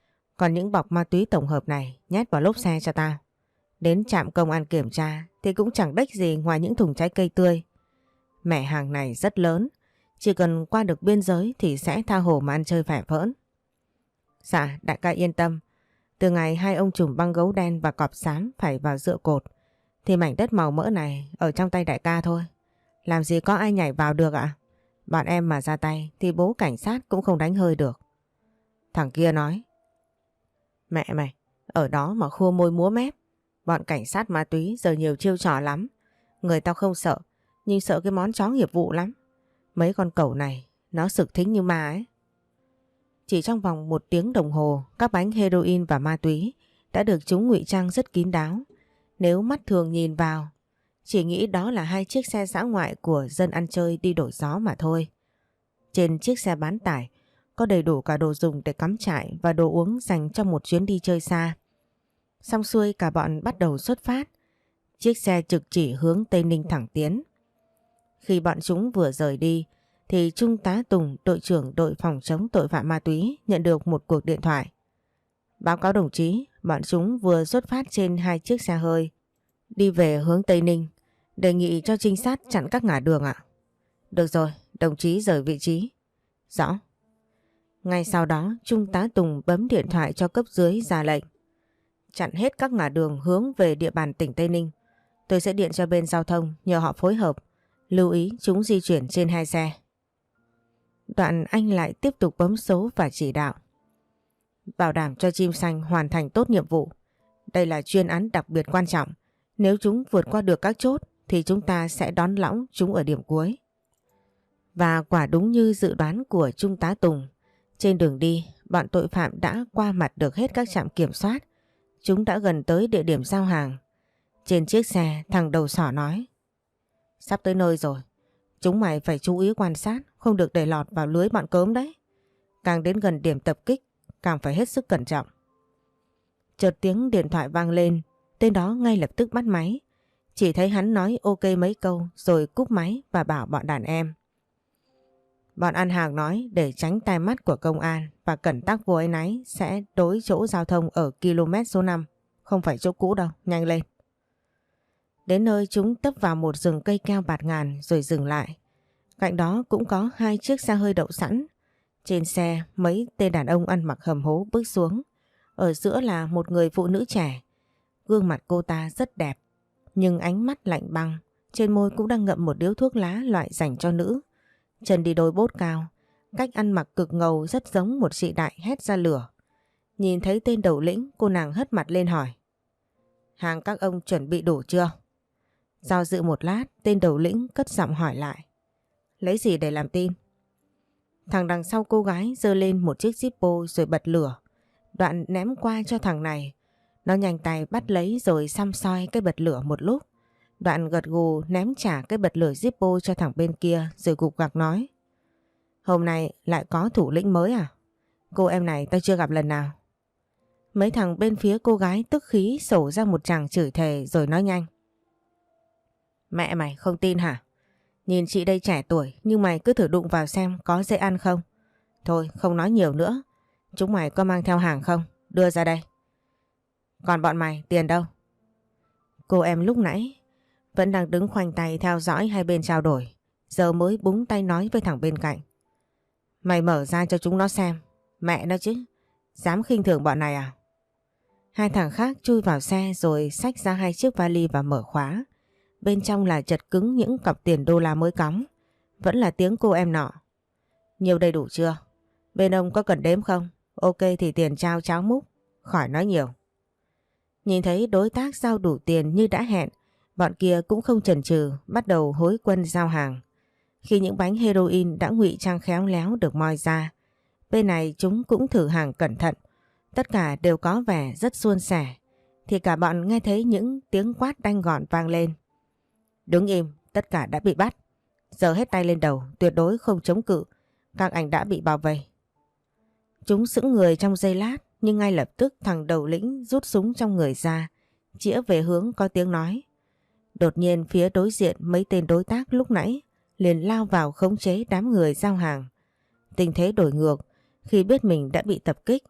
Còn những bọc ma túy tổng hợp này nhét vào lốp xe cho tao. Đến trạm công an kiểm tra thì cũng chẳng đếch gì ngoài những thùng trái cây tươi. Mẻ hàng này rất lớn, chỉ cần qua được biên giới thì sẽ tha hồ mà ăn chơi phẻ phỡn. Dạ, đại ca yên tâm. Từ ngày hai ông trùm băng gấu đen và cọp xám phải vào dựa cột thì mảnh đất màu mỡ này ở trong tay đại ca thôi. Làm gì có ai nhảy vào được ạ? Bọn em mà ra tay thì bố cảnh sát cũng không đánh hơi được. Thằng kia nói. Mẹ mày, ở đó mà khua môi múa mép. Bọn cảnh sát ma túy giờ nhiều chiêu trò lắm. Người tao không sợ, nhưng sợ cái món chó nghiệp vụ lắm. Mấy con cẩu này, nó sực thính như ma ấy. Chỉ trong vòng 1 tiếng đồng hồ, các bánh heroin và ma túy đã được chúng ngụy trang rất kín đáo. Nếu mắt thường nhìn vào, chỉ nghĩ đó là 2 chiếc xe dã ngoại của dân ăn chơi đi đổi gió mà thôi. Trên chiếc xe bán tải có đầy đủ cả đồ dùng để cắm trại và đồ uống dành cho một chuyến đi chơi xa. Xong xuôi cả bọn bắt đầu xuất phát. Chiếc xe trực chỉ hướng Tây Ninh thẳng tiến. Khi bọn chúng vừa rời đi thì Trung tá Tùng, đội trưởng đội phòng chống tội phạm ma túy nhận được một cuộc điện thoại. Báo cáo đồng chí, bọn chúng vừa xuất phát trên 2 chiếc xe hơi đi về hướng Tây Ninh. Đề nghị cho trinh sát chặn các ngã đường ạ. Được rồi, đồng chí rời vị trí. Rõ. Ngay sau đó Trung tá Tùng bấm điện thoại cho cấp dưới ra lệnh. Chặn hết các ngã đường hướng về địa bàn tỉnh Tây Ninh. Tôi sẽ điện cho bên giao thông nhờ họ phối hợp. Lưu ý chúng di chuyển trên 2 xe. Đoạn anh lại tiếp tục bấm số và chỉ đạo. Bảo đảm cho chim xanh hoàn thành tốt nhiệm vụ. Đây là chuyên án đặc biệt quan trọng. Nếu chúng vượt qua được các chốt thì chúng ta sẽ đón lõng chúng ở điểm cuối. Và quả đúng như dự đoán của Trung tá Tùng. Trên đường đi, bọn tội phạm đã qua mặt được hết các trạm kiểm soát. Chúng đã gần tới địa điểm giao hàng. Trên chiếc xe, thằng đầu sỏ nói. Sắp tới nơi rồi. Chúng mày phải chú ý quan sát, không được để lọt vào lưới bọn cớm đấy. Càng đến gần điểm tập kích, càng phải hết sức cẩn trọng. Chợt tiếng điện thoại vang lên, tên đó ngay lập tức bắt máy. Chỉ thấy hắn nói ok mấy câu rồi cúp máy và bảo bọn đàn em. Bọn ăn hàng nói để tránh tai mắt của công an và cẩn tắc vô áy náy sẽ đối chỗ giao thông ở km số 5. Không phải chỗ cũ đâu, nhanh lên. Đến nơi chúng tấp vào một rừng cây keo bạt ngàn rồi dừng lại. Cạnh đó cũng có 2 chiếc xe hơi đậu sẵn. Trên xe mấy tên đàn ông ăn mặc hầm hố bước xuống. Ở giữa là một người phụ nữ trẻ. Gương mặt cô ta rất đẹp, nhưng ánh mắt lạnh băng. Trên môi cũng đang ngậm một điếu thuốc lá loại dành cho nữ. Chân đi đôi bốt cao, cách ăn mặc cực ngầu rất giống một chị đại hét ra lửa. Nhìn thấy tên đầu lĩnh, cô nàng hất mặt lên hỏi. Hàng các ông chuẩn bị đủ chưa? Do dự một lát, tên đầu lĩnh cất giọng hỏi lại. Lấy gì để làm tin? Thằng đằng sau cô gái giơ lên một chiếc Zippo rồi bật lửa. Đoạn ném qua cho thằng này. Nó nhanh tay bắt lấy rồi xăm soi cái bật lửa một lúc. Đoạn gật gù ném trả cái bật lửa Zippo cho thằng bên kia rồi gục gặc nói. Hôm nay lại có thủ lĩnh mới à? Cô em này tao chưa gặp lần nào. Mấy thằng bên phía cô gái tức khí sổ ra một tràng chửi thề rồi nói nhanh. Mẹ mày không tin hả? Nhìn chị đây trẻ tuổi nhưng mày cứ thử đụng vào xem có dễ ăn không? Thôi không nói nhiều nữa. Chúng mày có mang theo hàng không? Đưa ra đây. Còn bọn mày tiền đâu? Cô em lúc nãy vẫn đang đứng khoanh tay theo dõi hai bên trao đổi. Giờ mới búng tay nói với thằng bên cạnh. Mày mở ra cho chúng nó xem. Mẹ nó chứ. Dám khinh thường bọn này à? Hai thằng khác chui vào xe rồi xách ra 2 chiếc vali và mở khóa. Bên trong là chật cứng những cọc tiền đô la mới cóng. Vẫn là tiếng cô em nọ. Nhiều đầy đủ chưa? Bên ông có cần đếm không? Ok thì tiền trao cháo múc. Khỏi nói nhiều. Nhìn thấy đối tác giao đủ tiền như đã hẹn, bọn kia cũng không chần chừ bắt đầu hối quân giao hàng. Khi những bánh heroin đã ngụy trang khéo léo được moi ra, bên này chúng cũng thử hàng cẩn thận. Tất cả đều có vẻ rất suôn sẻ. Thì cả bọn nghe thấy những tiếng quát đanh gọn vang lên. Đứng im, tất cả đã bị bắt. Giờ hết tay lên đầu, tuyệt đối không chống cự. Các anh đã bị bao vây. Chúng sững người trong giây lát, nhưng ngay lập tức thằng đầu lĩnh rút súng trong người ra, chĩa về hướng có tiếng nói. Đột nhiên phía đối diện mấy tên đối tác lúc nãy liền lao vào khống chế đám người giao hàng. Tình thế đổi ngược, khi biết mình đã bị tập kích,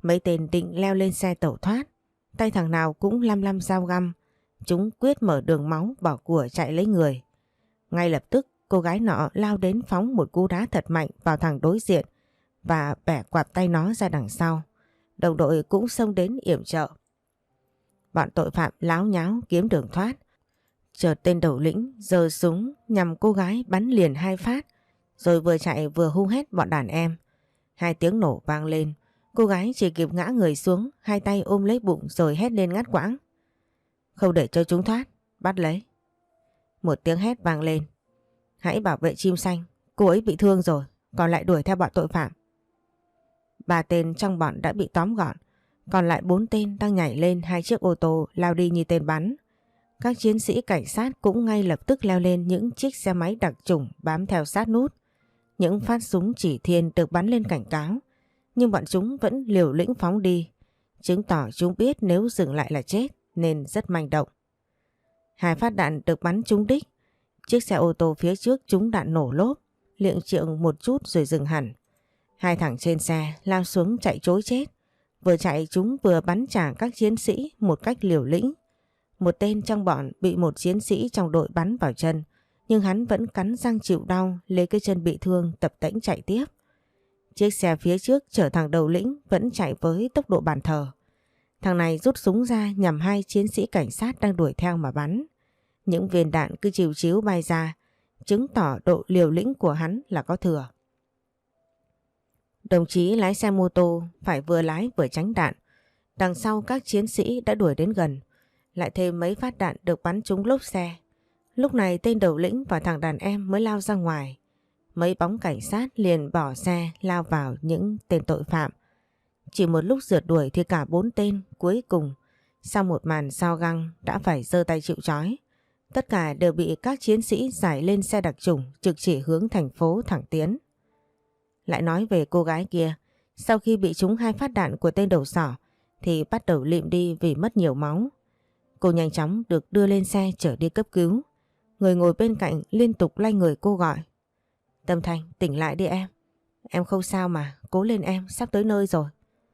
Mấy tên định leo lên xe tẩu thoát. Tay thằng nào cũng lăm lăm dao găm. Chúng quyết mở đường máu bỏ của chạy lấy người. Ngay lập tức cô gái nọ lao đến phóng một cú đá thật mạnh vào thằng đối diện và bẻ quạt tay nó ra đằng sau. Đồng đội cũng xông đến yểm trợ. Bọn tội phạm láo nháo kiếm đường thoát. Chợt tên đầu lĩnh giơ súng nhằm cô gái bắn liền 2 phát, rồi vừa chạy vừa hú hét bọn đàn em. 2 tiếng nổ vang lên, cô gái chỉ kịp ngã người xuống, 2 tay ôm lấy bụng rồi hét lên ngắt quãng. Không để cho chúng thoát, bắt lấy. Một tiếng hét vang lên. Hãy bảo vệ chim xanh, cô ấy bị thương rồi, còn lại đuổi theo bọn tội phạm. 3 tên trong bọn đã bị tóm gọn, còn lại 4 tên đang nhảy lên 2 chiếc ô tô lao đi như tên bắn. Các chiến sĩ cảnh sát cũng ngay lập tức leo lên những chiếc xe máy đặc chủng bám theo sát nút. Những phát súng chỉ thiên được bắn lên cảnh cáo, nhưng bọn chúng vẫn liều lĩnh phóng đi, chứng tỏ chúng biết nếu dừng lại là chết nên rất manh động. 2 phát đạn được bắn trúng đích. Chiếc xe ô tô phía trước trúng đạn nổ lốp, liệng chiệng một chút rồi dừng hẳn. 2 thằng trên xe lao xuống chạy trối chết. Vừa chạy chúng vừa bắn trả các chiến sĩ một cách liều lĩnh. Một tên trong bọn bị một chiến sĩ trong đội bắn vào chân, nhưng hắn vẫn cắn răng chịu đau, lấy cái chân bị thương tập tễnh chạy tiếp. Chiếc xe phía trước chở thằng đầu lĩnh vẫn chạy với tốc độ bàn thờ. Thằng này rút súng ra nhằm 2 chiến sĩ cảnh sát đang đuổi theo mà bắn. Những viên đạn cứ chiếu chiếu bay ra, chứng tỏ độ liều lĩnh của hắn là có thừa. Đồng chí lái xe mô tô phải vừa lái vừa tránh đạn. Đằng sau các chiến sĩ đã đuổi đến gần, lại thêm mấy phát đạn được bắn trúng lốp xe. Lúc này tên đầu lĩnh và thằng đàn em mới lao ra ngoài. Mấy bóng cảnh sát liền bỏ xe lao vào những tên tội phạm. Chỉ một lúc rượt đuổi thì cả 4 tên cuối cùng sau một màn sao găng đã phải giơ tay chịu trói. Tất cả đều bị các chiến sĩ giải lên xe đặc chủng trực chỉ hướng thành phố thẳng tiến. Lại nói về cô gái kia, sau khi bị trúng 2 phát đạn của tên đầu sỏ thì bắt đầu lịm đi vì mất nhiều máu. Cô nhanh chóng được đưa lên xe chở đi cấp cứu. Người ngồi bên cạnh liên tục lay người cô gọi. Tâm Thanh, tỉnh lại đi em. Em không sao mà, cố lên em, sắp tới nơi rồi.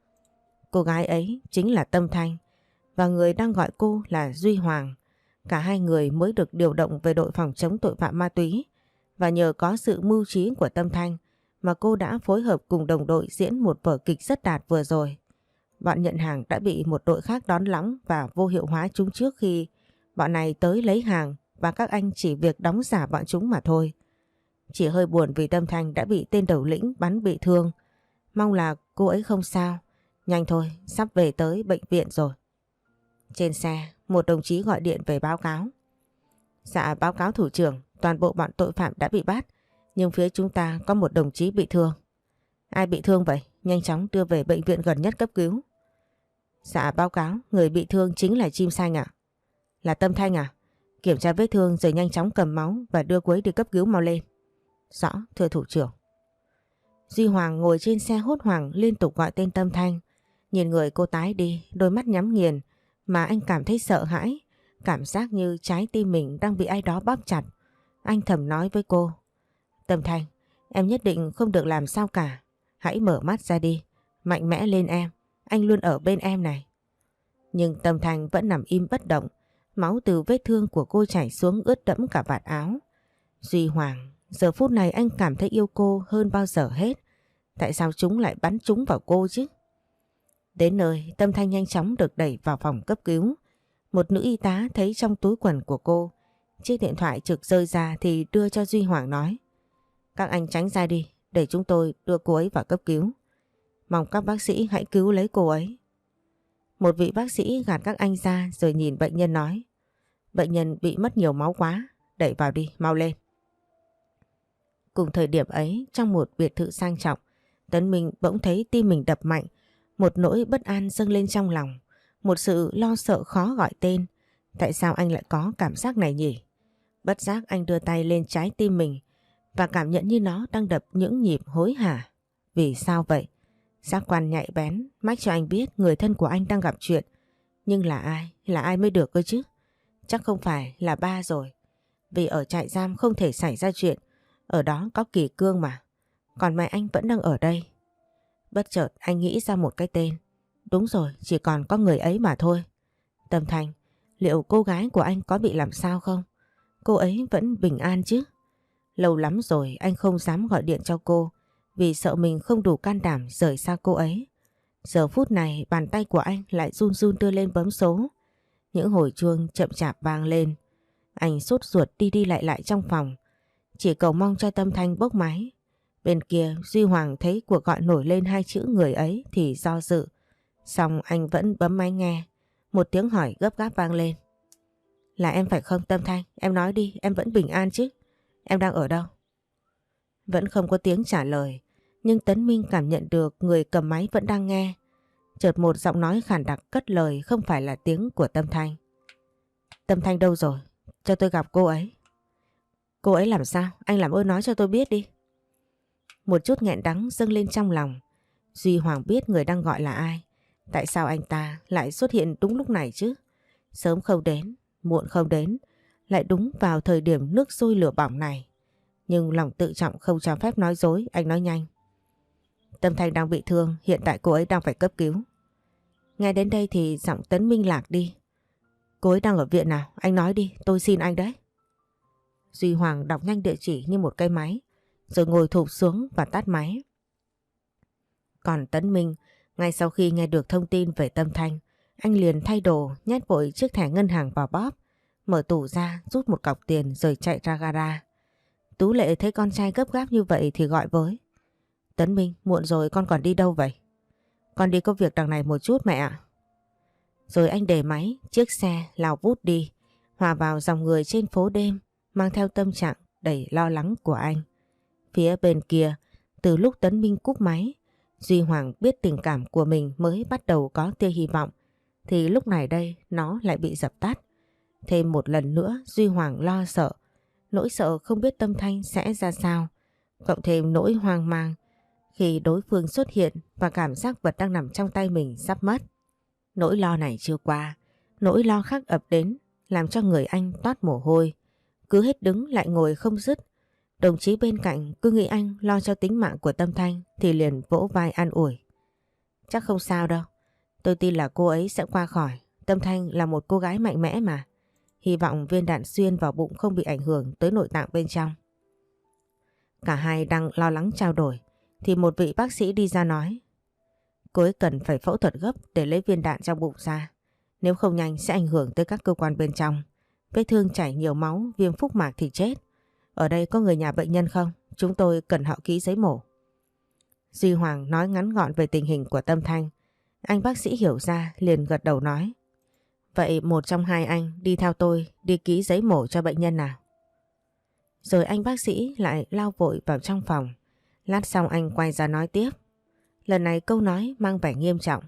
Cô gái ấy chính là Tâm Thanh và người đang gọi cô là Duy Hoàng. Cả 2 người mới được điều động về đội phòng chống tội phạm ma túy và nhờ có sự mưu trí của Tâm Thanh mà cô đã phối hợp cùng đồng đội diễn một vở kịch rất đạt vừa rồi. Bọn nhận hàng đã bị một đội khác đón lõng và vô hiệu hóa chúng trước khi bọn này tới lấy hàng và các anh chỉ việc đóng giả bọn chúng mà thôi. Chỉ hơi buồn vì Tâm Thanh đã bị tên đầu lĩnh bắn bị thương. Mong là cô ấy không sao. Nhanh thôi, sắp về tới bệnh viện rồi. Trên xe, một đồng chí gọi điện về báo cáo. Dạ báo cáo thủ trưởng, toàn bộ bọn tội phạm đã bị bắt, nhưng phía chúng ta có một đồng chí bị thương. Ai bị thương vậy? Nhanh chóng đưa về bệnh viện gần nhất cấp cứu. Dạ báo cáo, người bị thương chính là Chim Xanh ạ. Là Tâm Thanh à? Kiểm tra vết thương rồi nhanh chóng cầm máu và đưa cô ấy đi cấp cứu mau lên. Rõ, thưa thủ trưởng. Duy Hoàng ngồi trên xe hốt hoảng liên tục gọi tên Tâm Thanh. Nhìn người cô tái đi, đôi mắt nhắm nghiền mà anh cảm thấy sợ hãi. Cảm giác như trái tim mình đang bị ai đó bóp chặt. Anh thầm nói với cô. Tâm Thanh, em nhất định không được làm sao cả. Hãy mở mắt ra đi. Mạnh mẽ lên em. Anh luôn ở bên em này. Nhưng Tâm Thanh vẫn nằm im bất động. Máu từ vết thương của cô chảy xuống ướt đẫm cả vạt áo. Duy Hoàng, giờ phút này anh cảm thấy yêu cô hơn bao giờ hết. Tại sao chúng lại bắn trúng vào cô chứ? Đến nơi, Tâm Thanh nhanh chóng được đẩy vào phòng cấp cứu. Một nữ y tá thấy trong túi quần của cô chiếc điện thoại trực rơi ra thì đưa cho Duy Hoàng nói. Các anh tránh ra đi, để chúng tôi đưa cô ấy vào cấp cứu. Mong các bác sĩ hãy cứu lấy cô ấy. Một vị bác sĩ gạt các anh ra rồi nhìn bệnh nhân nói. Bệnh nhân bị mất nhiều máu quá, đẩy vào đi, mau lên. Cùng thời điểm ấy, trong một biệt thự sang trọng, Tấn Minh bỗng thấy tim mình đập mạnh, một nỗi bất an dâng lên trong lòng, một sự lo sợ khó gọi tên. Tại sao anh lại có cảm giác này nhỉ? Bất giác anh đưa tay lên trái tim mình và cảm nhận như nó đang đập những nhịp hối hả. Vì sao vậy? Giác quan nhạy bén mách cho anh biết người thân của anh đang gặp chuyện. Nhưng là ai? Là ai mới được cơ chứ? Chắc không phải là ba rồi. Vì ở trại giam không thể xảy ra chuyện. Ở đó có Kỳ Cương mà. Còn mẹ anh vẫn đang ở đây. Bất chợt anh nghĩ ra một cái tên. Đúng rồi, chỉ còn có người ấy mà thôi. Tâm Thanh, liệu cô gái của anh có bị làm sao không? Cô ấy vẫn bình an chứ? Lâu lắm rồi anh không dám gọi điện cho cô vì sợ mình không đủ can đảm rời xa cô ấy. Giờ phút này bàn tay của anh lại run run đưa lên bấm số. Những hồi chuông chậm chạp vang lên. Anh sốt ruột đi đi lại lại trong phòng. Chỉ cầu mong cho Tâm Thanh bốc máy. Bên kia Duy Hoàng thấy cuộc gọi nổi lên hai chữ người ấy thì do dự. Xong anh vẫn bấm máy nghe. Một tiếng hỏi gấp gáp vang lên. Là em phải không Tâm Thanh? Em nói đi, em vẫn bình an chứ? Em đang ở đâu? Vẫn không có tiếng trả lời. Nhưng Tấn Minh cảm nhận được người cầm máy vẫn đang nghe. Chợt một giọng nói khàn đặc cất lời không phải là tiếng của Tâm Thanh. Tâm Thanh đâu rồi? Cho tôi gặp cô ấy. Cô ấy làm sao? Anh làm ơn nói cho tôi biết đi. Một chút nghẹn đắng dâng lên trong lòng. Duy Hoàng biết người đang gọi là ai. Tại sao anh ta lại xuất hiện đúng lúc này chứ? Sớm không đến, muộn không đến, lại đúng vào thời điểm nước sôi lửa bỏng này. Nhưng lòng tự trọng không cho phép nói dối, anh nói nhanh. Tâm Thanh đang bị thương, hiện tại cô ấy đang phải cấp cứu. Nghe đến đây thì giọng Tấn Minh lạc đi. Cô ấy đang ở viện nào? Anh nói đi, tôi xin anh đấy. Duy Hoàng đọc nhanh địa chỉ như một cây máy, rồi ngồi thụp xuống và tắt máy. Còn Tấn Minh, ngay sau khi nghe được thông tin về Tâm Thanh, anh liền thay đồ, nhét vội chiếc thẻ ngân hàng vào bóp, mở tủ ra, rút một cọc tiền rồi chạy ra gara. Tú Lệ thấy con trai gấp gáp như vậy thì gọi với. Tấn Minh, muộn rồi con còn đi đâu vậy? Con đi có việc đằng này một chút mẹ ạ. Rồi anh để máy, chiếc xe lao vút đi, hòa vào dòng người trên phố đêm, mang theo tâm trạng đầy lo lắng của anh. Phía bên kia, từ lúc Tấn Minh cúp máy, Duy Hoàng biết tình cảm của mình mới bắt đầu có tia hy vọng, thì lúc này đây nó lại bị dập tắt. Thêm một lần nữa Duy Hoàng lo sợ, nỗi sợ không biết Tâm Thanh sẽ ra sao, cộng thêm nỗi hoang mang khi đối phương xuất hiện và cảm giác vật đang nằm trong tay mình sắp mất. Nỗi lo này chưa qua, nỗi lo khác ập đến làm cho người anh toát mồ hôi, cứ hết đứng lại ngồi không dứt. Đồng chí bên cạnh cứ nghĩ anh lo cho tính mạng của Tâm Thanh thì liền vỗ vai an ủi. Chắc không sao đâu, tôi tin là cô ấy sẽ qua khỏi. Tâm Thanh là một cô gái mạnh mẽ mà. Hy vọng viên đạn xuyên vào bụng không bị ảnh hưởng tới nội tạng bên trong. Cả hai đang lo lắng trao đổi thì một vị bác sĩ đi ra nói. Cô ấy cần phải phẫu thuật gấp để lấy viên đạn trong bụng ra. Nếu không nhanh sẽ ảnh hưởng tới các cơ quan bên trong. Vết thương chảy nhiều máu, viêm phúc mạc thì chết. Ở đây có người nhà bệnh nhân không? Chúng tôi cần họ ký giấy mổ. Duy Hoàng nói ngắn gọn về tình hình của Tâm Thanh. Anh bác sĩ hiểu ra liền gật đầu nói. Vậy một trong hai anh đi theo tôi đi ký giấy mổ cho bệnh nhân nào. Rồi anh bác sĩ lại lao vội vào trong phòng. Lát sau anh quay ra nói tiếp. Lần này câu nói mang vẻ nghiêm trọng.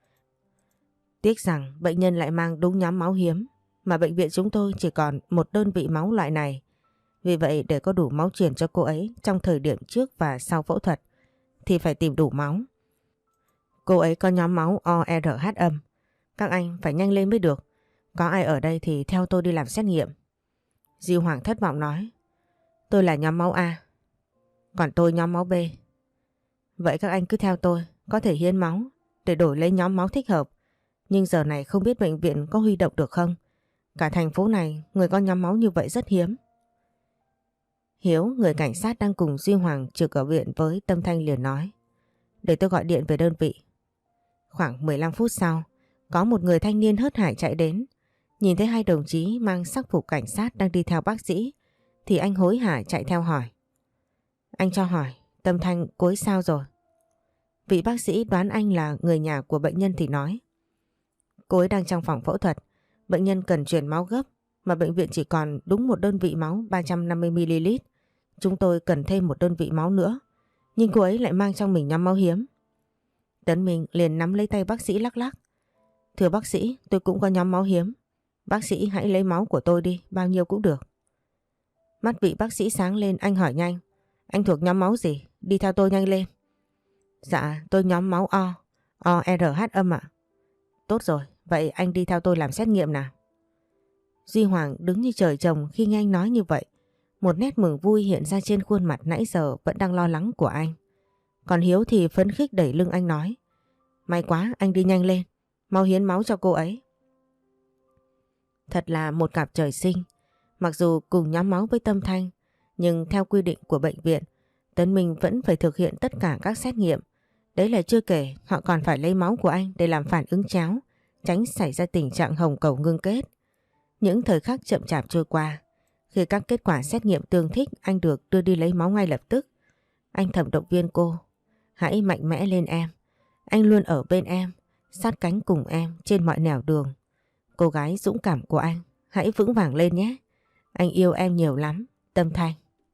Tiếc rằng bệnh nhân lại mang đúng nhóm máu hiếm, mà bệnh viện chúng tôi chỉ còn một đơn vị máu loại này. Vì vậy để có đủ máu truyền cho cô ấy trong thời điểm trước và sau phẫu thuật thì phải tìm đủ máu. Cô ấy có nhóm máu ORH âm. Các anh phải nhanh lên mới được. Có ai ở đây thì theo tôi đi làm xét nghiệm. Duy Hoàng thất vọng nói. Tôi là nhóm máu A, còn tôi nhóm máu B. Vậy các anh cứ theo tôi, có thể hiến máu để đổi lấy nhóm máu thích hợp. Nhưng giờ này không biết bệnh viện có huy động được không? Cả thành phố này người có nhóm máu như vậy rất hiếm. Hiếu, người cảnh sát đang cùng Duy Hoàng trực ở viện với Tâm Thanh liền nói. Để tôi gọi điện về đơn vị. Khoảng 15 phút sau, có một người thanh niên hớt hải chạy đến. Nhìn thấy hai đồng chí mang sắc phục cảnh sát đang đi theo bác sĩ thì anh hối hả chạy theo hỏi. Anh cho hỏi, Tâm Thanh cô ấy sao rồi? Vị bác sĩ đoán anh là người nhà của bệnh nhân thì nói. Cô ấy đang trong phòng phẫu thuật, bệnh nhân cần truyền máu gấp mà bệnh viện chỉ còn đúng một đơn vị máu 350ml. Chúng tôi cần thêm một đơn vị máu nữa, nhưng cô ấy lại mang trong mình nhóm máu hiếm. Tấn Minh liền nắm lấy tay bác sĩ lắc lắc. Thưa bác sĩ, tôi cũng có nhóm máu hiếm. Bác sĩ hãy lấy máu của tôi đi, bao nhiêu cũng được. Mắt vị bác sĩ sáng lên, anh hỏi nhanh. Anh thuộc nhóm máu gì? Đi theo tôi nhanh lên. Dạ, tôi nhóm máu O, ORH âm ạ. Tốt rồi, vậy anh đi theo tôi làm xét nghiệm nào. Duy Hoàng đứng như trời trồng khi nghe anh nói như vậy. Một nét mừng vui hiện ra trên khuôn mặt nãy giờ vẫn đang lo lắng của anh. Còn Hiếu thì phấn khích đẩy lưng anh nói. May quá, anh đi nhanh lên. Mau hiến máu cho cô ấy. Thật là một cặp trời sinh. Mặc dù cùng nhóm máu với Tâm Thanh, nhưng theo quy định của bệnh viện, Tấn Minh vẫn phải thực hiện tất cả các xét nghiệm. Đấy là chưa kể họ còn phải lấy máu của anh để làm phản ứng cháo, tránh xảy ra tình trạng hồng cầu ngưng kết. Những thời khắc chậm chạp trôi qua, khi các kết quả xét nghiệm tương thích, anh được đưa đi lấy máu ngay lập tức. Anh thầm động viên cô. Hãy mạnh mẽ lên em. Anh luôn ở bên em, sát cánh cùng em trên mọi nẻo đường. Cô gái dũng cảm của anh, hãy vững vàng lên nhé. Anh yêu em nhiều lắm, Tâm Thanh.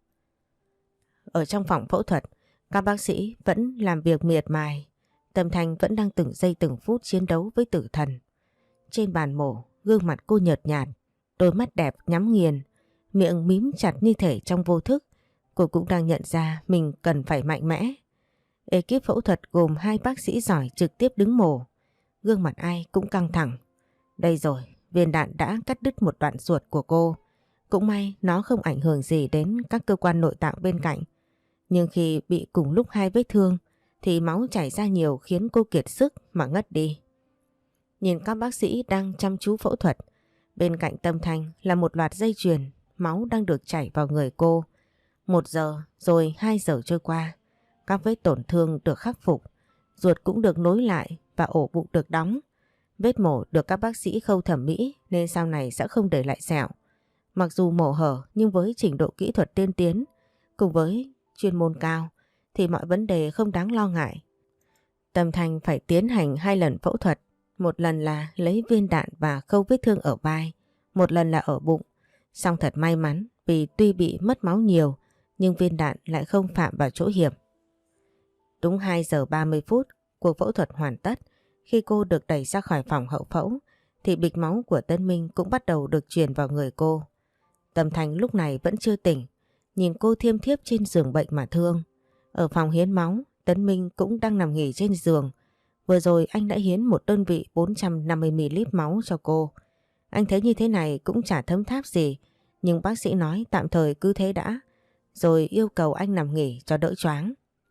Ở trong phòng phẫu thuật, các bác sĩ vẫn làm việc miệt mài. Tâm Thanh vẫn đang từng giây từng phút chiến đấu với tử thần. Trên bàn mổ, gương mặt cô nhợt nhạt, đôi mắt đẹp nhắm nghiền, miệng mím chặt như thể trong vô thức. Cô cũng đang nhận ra mình cần phải mạnh mẽ. Ekip phẫu thuật gồm 2 bác sĩ giỏi trực tiếp đứng mổ. Gương mặt ai cũng căng thẳng. Đây rồi, viên đạn đã cắt đứt một đoạn ruột của cô. Cũng may nó không ảnh hưởng gì đến các cơ quan nội tạng bên cạnh. Nhưng khi bị cùng lúc 2 vết thương thì máu chảy ra nhiều khiến cô kiệt sức mà ngất đi. Nhìn các bác sĩ đang chăm chú phẫu thuật, bên cạnh Tâm Thanh là một loạt dây chuyền, máu đang được chảy vào người cô. 1 giờ rồi 2 giờ trôi qua, các vết tổn thương được khắc phục, ruột cũng được nối lại và ổ bụng được đóng. Vết mổ được các bác sĩ khâu thẩm mỹ nên sau này sẽ không để lại sẹo. Mặc dù mổ hở nhưng với trình độ kỹ thuật tiên tiến cùng với chuyên môn cao thì mọi vấn đề không đáng lo ngại. Tâm Thanh phải tiến hành 2 lần phẫu thuật. Một lần là lấy viên đạn và khâu vết thương ở vai, một lần là ở bụng. Song thật may mắn vì tuy bị mất máu nhiều nhưng viên đạn lại không phạm vào chỗ hiểm. Đúng 2 giờ 30 phút, cuộc phẫu thuật hoàn tất. Khi cô được đẩy ra khỏi phòng hậu phẫu thì bịch máu của Tân Minh cũng bắt đầu được truyền vào người cô. Tâm Thanh lúc này vẫn chưa tỉnh, nhìn cô thiêm thiếp trên giường bệnh mà thương. Ở phòng hiến máu, Tấn Minh cũng đang nằm nghỉ trên giường. Vừa rồi anh đã hiến một đơn vị 450ml máu cho cô. Anh thấy như thế này cũng chả thấm tháp gì, nhưng bác sĩ nói tạm thời cứ thế đã, rồi yêu cầu anh nằm nghỉ cho đỡ choáng.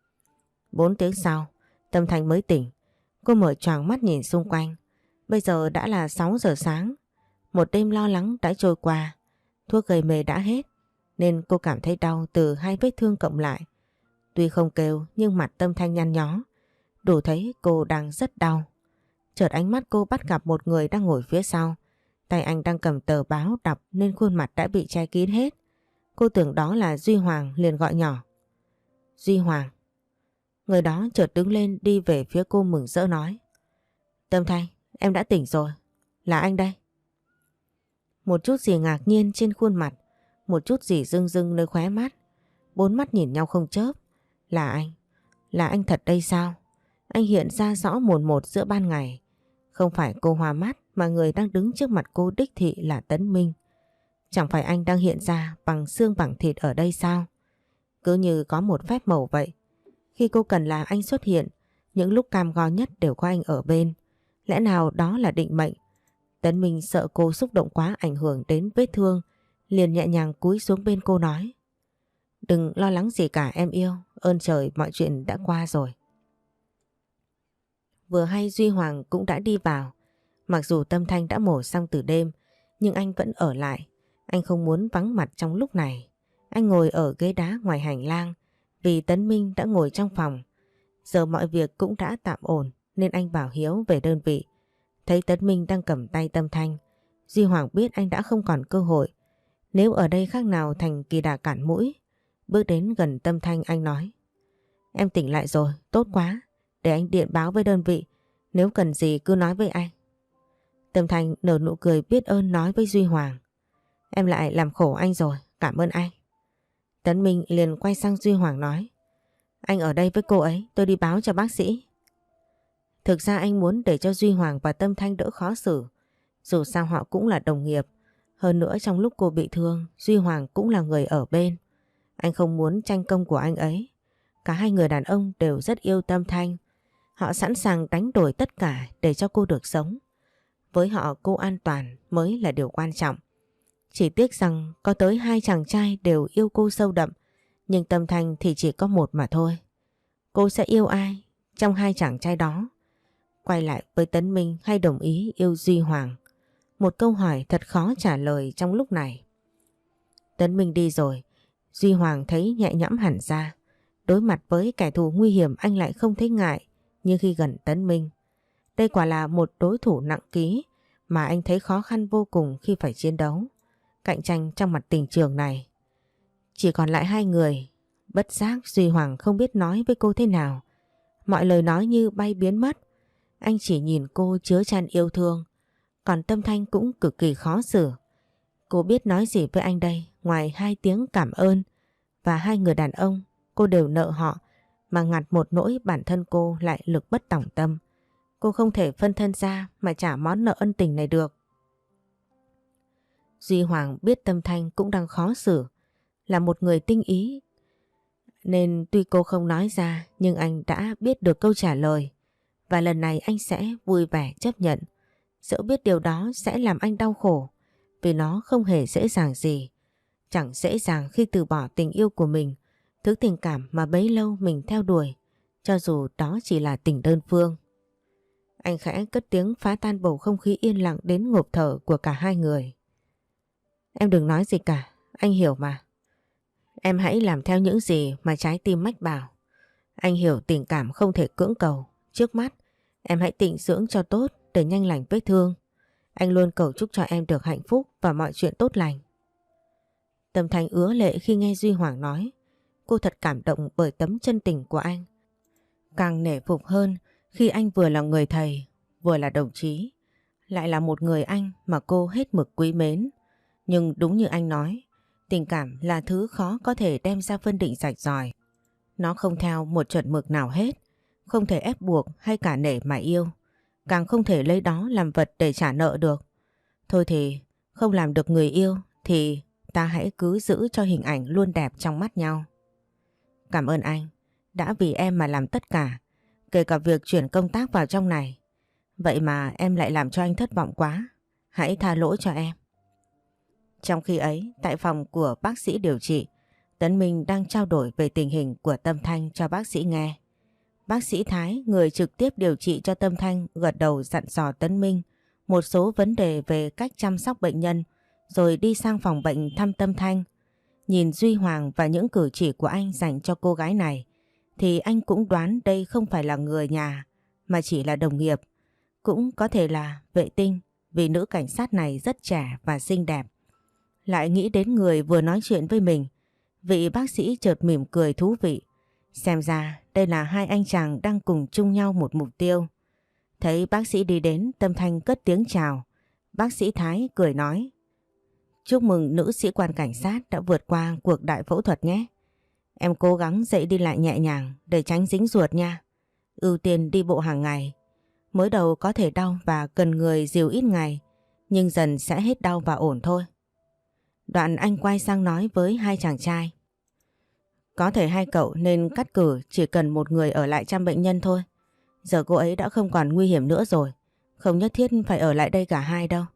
4 tiếng sau, Tâm Thanh mới tỉnh. Cô mở choàng mắt nhìn xung quanh. Bây giờ đã là 6 giờ sáng. Một đêm lo lắng đã trôi qua. Thuốc gây mê đã hết, nên cô cảm thấy đau từ 2 vết thương cộng lại. Tuy không kêu nhưng mặt Tâm Thanh nhăn nhó, đủ thấy cô đang rất đau. Chợt ánh mắt cô bắt gặp một người đang ngồi phía sau. Tay anh đang cầm tờ báo đọc nên khuôn mặt đã bị che kín hết. Cô tưởng đó là Duy Hoàng liền gọi nhỏ. Duy Hoàng. Người đó chợt đứng lên đi về phía cô mừng rỡ nói. Tâm Thanh, em đã tỉnh rồi. Là anh đây. Một chút gì ngạc nhiên trên khuôn mặt, một chút gì rưng rưng nơi khóe mắt. 4 mắt nhìn nhau không chớp. Là anh thật đây sao? Anh hiện ra rõ mồn một giữa ban ngày. Không phải cô hoa mắt mà người đang đứng trước mặt cô đích thị là Tấn Minh. Chẳng phải anh đang hiện ra bằng xương bằng thịt ở đây sao? Cứ như có một phép màu vậy. Khi cô cần là anh xuất hiện, những lúc cam go nhất đều có anh ở bên. Lẽ nào đó là định mệnh? Tấn Minh sợ cô xúc động quá ảnh hưởng đến vết thương, liền nhẹ nhàng cúi xuống bên cô nói. Đừng lo lắng gì cả em yêu, ơn trời mọi chuyện đã qua rồi. Vừa hay Duy Hoàng cũng đã đi vào. Mặc dù Tâm Thanh đã mổ xong từ đêm, nhưng anh vẫn ở lại. Anh không muốn vắng mặt trong lúc này. Anh ngồi ở ghế đá ngoài hành lang vì Tấn Minh đã ngồi trong phòng. Giờ mọi việc cũng đã tạm ổn nên anh bảo Hiếu về đơn vị. Thấy Tấn Minh đang cầm tay Tâm Thanh, Duy Hoàng biết anh đã không còn cơ hội. Nếu ở đây khác nào thành kỳ đà cản mũi. Bước đến gần Tâm Thanh anh nói. Em tỉnh lại rồi, tốt quá. Để anh điện báo với đơn vị, nếu cần gì cứ nói với anh. Tâm Thanh nở nụ cười biết ơn nói với Duy Hoàng. Em lại làm khổ anh rồi, cảm ơn anh. Tấn Minh liền quay sang Duy Hoàng nói. Anh ở đây với cô ấy, tôi đi báo cho bác sĩ. Thực ra anh muốn để cho Duy Hoàng và Tâm Thanh đỡ khó xử. Dù sao họ cũng là đồng nghiệp. Hơn nữa trong lúc cô bị thương, Duy Hoàng cũng là người ở bên. Anh không muốn tranh công của anh ấy. Cả hai người đàn ông đều rất yêu Tâm Thanh. Họ sẵn sàng đánh đổi tất cả để cho cô được sống. Với họ cô an toàn mới là điều quan trọng. Chỉ tiếc rằng có tới 2 chàng trai đều yêu cô sâu đậm, nhưng Tâm Thanh thì chỉ có một mà thôi. Cô sẽ yêu ai trong 2 chàng trai đó? quay lại với Tấn Minh hay đồng ý yêu Duy Hoàng? Một câu hỏi thật khó trả lời trong lúc này. Tấn Minh đi rồi, Duy Hoàng thấy nhẹ nhõm hẳn ra. Đối mặt với kẻ thù nguy hiểm anh lại không thấy ngại như khi gần Tấn Minh. Đây quả là một đối thủ nặng ký mà anh thấy khó khăn vô cùng khi phải chiến đấu, cạnh tranh trong mặt tình trường này. Chỉ còn lại hai người, bất giác Duy Hoàng không biết nói với cô thế nào. Mọi lời nói như bay biến mất. Anh chỉ nhìn cô chứa chan yêu thương, còn tâm Thanh cũng cực kỳ khó xử. Cô biết nói gì với anh đây ngoài hai tiếng cảm ơn, và hai người đàn ông cô đều nợ họ, mà ngặt một nỗi bản thân cô lại lực bất tòng tâm. Cô không thể phân thân ra mà trả món nợ ân tình này được. Duy Hoàng biết tâm Thanh cũng đang khó xử, là một người tinh ý, nên tuy cô không nói ra nhưng anh đã biết được câu trả lời, và lần này anh sẽ vui vẻ chấp nhận. Dẫu biết điều đó sẽ làm anh đau khổ, vì nó không hề dễ dàng gì. Chẳng dễ dàng khi từ bỏ tình yêu của mình, thứ tình cảm mà bấy lâu mình theo đuổi, cho dù đó chỉ là tình đơn phương. Anh khẽ cất tiếng phá tan bầu không khí yên lặng đến ngộp thở của cả hai người. Em đừng nói gì cả, anh hiểu mà. Em hãy làm theo những gì mà trái tim mách bảo. Anh hiểu tình cảm không thể cưỡng cầu. Trước mắt, em hãy tịnh dưỡng cho tốt để nhanh lành vết thương. Anh luôn cầu chúc cho em được hạnh phúc và mọi chuyện tốt lành. Tâm Thanh ứa lệ khi nghe Duy Hoàng nói. Cô thật cảm động bởi tấm chân tình của anh. Càng nể phục hơn khi anh vừa là người thầy, vừa là đồng chí, lại là một người anh mà cô hết mực quý mến. Nhưng đúng như anh nói, tình cảm là thứ khó có thể đem ra phân định rạch ròi. Nó không theo một chuẩn mực nào hết, không thể ép buộc hay cả nể mà yêu, càng không thể lấy đó làm vật để trả nợ được. Thôi thì không làm được người yêu thì ta hãy cứ giữ cho hình ảnh luôn đẹp trong mắt nhau. Cảm ơn anh đã vì em mà làm tất cả, kể cả việc chuyển công tác vào trong này. Vậy mà em lại làm cho anh thất vọng quá. Hãy tha lỗi cho em. Trong khi ấy, tại phòng của bác sĩ điều trị, Tấn Minh đang trao đổi về tình hình của Tâm Thanh cho bác sĩ nghe. Bác sĩ Thái, người trực tiếp điều trị cho Tâm Thanh, gật đầu dặn dò Tấn Minh một số vấn đề về cách chăm sóc bệnh nhân, rồi đi sang phòng bệnh thăm Tâm Thanh. Nhìn Duy Hoàng và những cử chỉ của anh dành cho cô gái này, thì anh cũng đoán đây không phải là người nhà, mà chỉ là đồng nghiệp. Cũng có thể là vệ tinh, vì nữ cảnh sát này rất trẻ và xinh đẹp. Lại nghĩ đến người vừa nói chuyện với mình, vị bác sĩ chợt mỉm cười thú vị. Xem ra đây là hai anh chàng đang cùng chung nhau một mục tiêu. Thấy bác sĩ đi đến, Tâm Thanh cất tiếng chào. Bác sĩ Thái cười nói: Chúc mừng nữ sĩ quan cảnh sát đã vượt qua cuộc đại phẫu thuật nhé. Em cố gắng dậy đi lại nhẹ nhàng để tránh dính ruột nha. Ưu tiên đi bộ hàng ngày. Mới đầu có thể đau và cần người dìu ít ngày, nhưng dần sẽ hết đau và ổn thôi. Đoạn anh quay sang nói với hai chàng trai: Có thể hai cậu nên cắt cử chỉ cần một người ở lại chăm bệnh nhân thôi. Giờ cô ấy đã không còn nguy hiểm nữa rồi, không nhất thiết phải ở lại đây cả hai đâu.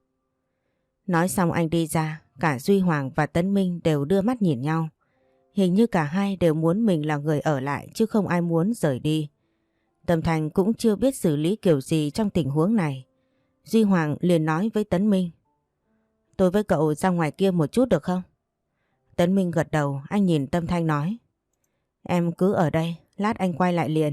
Nói xong anh đi ra, cả Duy Hoàng và Tấn Minh đều đưa mắt nhìn nhau. Hình như cả hai đều muốn mình là người ở lại chứ không ai muốn rời đi. Tâm Thanh cũng chưa biết xử lý kiểu gì trong tình huống này. Duy Hoàng liền nói với Tấn Minh: Tôi với cậu ra ngoài kia một chút được không? Tấn Minh gật đầu, anh nhìn Tâm Thanh nói: Em cứ ở đây, lát anh quay lại liền.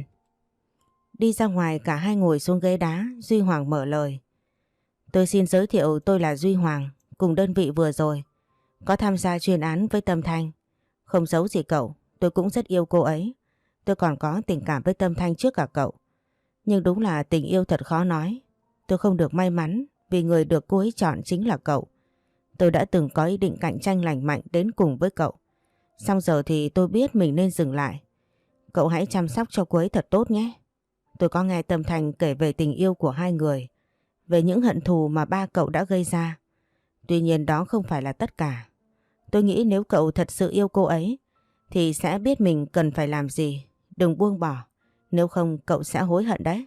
Đi ra ngoài cả hai ngồi xuống ghế đá, Duy Hoàng mở lời: Tôi xin giới thiệu, tôi là Duy Hoàng, cùng đơn vị vừa rồi có tham gia chuyên án với Tâm Thanh. Không giấu gì cậu, tôi cũng rất yêu cô ấy. Tôi còn có tình cảm với Tâm Thanh trước cả cậu. Nhưng đúng là tình yêu thật khó nói. Tôi không được may mắn vì người được cô ấy chọn chính là cậu. Tôi đã từng có ý định cạnh tranh lành mạnh đến cùng với cậu. Xong giờ thì tôi biết mình nên dừng lại. Cậu hãy chăm sóc cho cô ấy thật tốt nhé. Tôi có nghe Tâm Thanh kể về tình yêu của hai người, về những hận thù mà ba cậu đã gây ra. Tuy nhiên đó không phải là tất cả. Tôi nghĩ nếu cậu thật sự yêu cô ấy thì sẽ biết mình cần phải làm gì. Đừng buông bỏ, nếu không cậu sẽ hối hận đấy.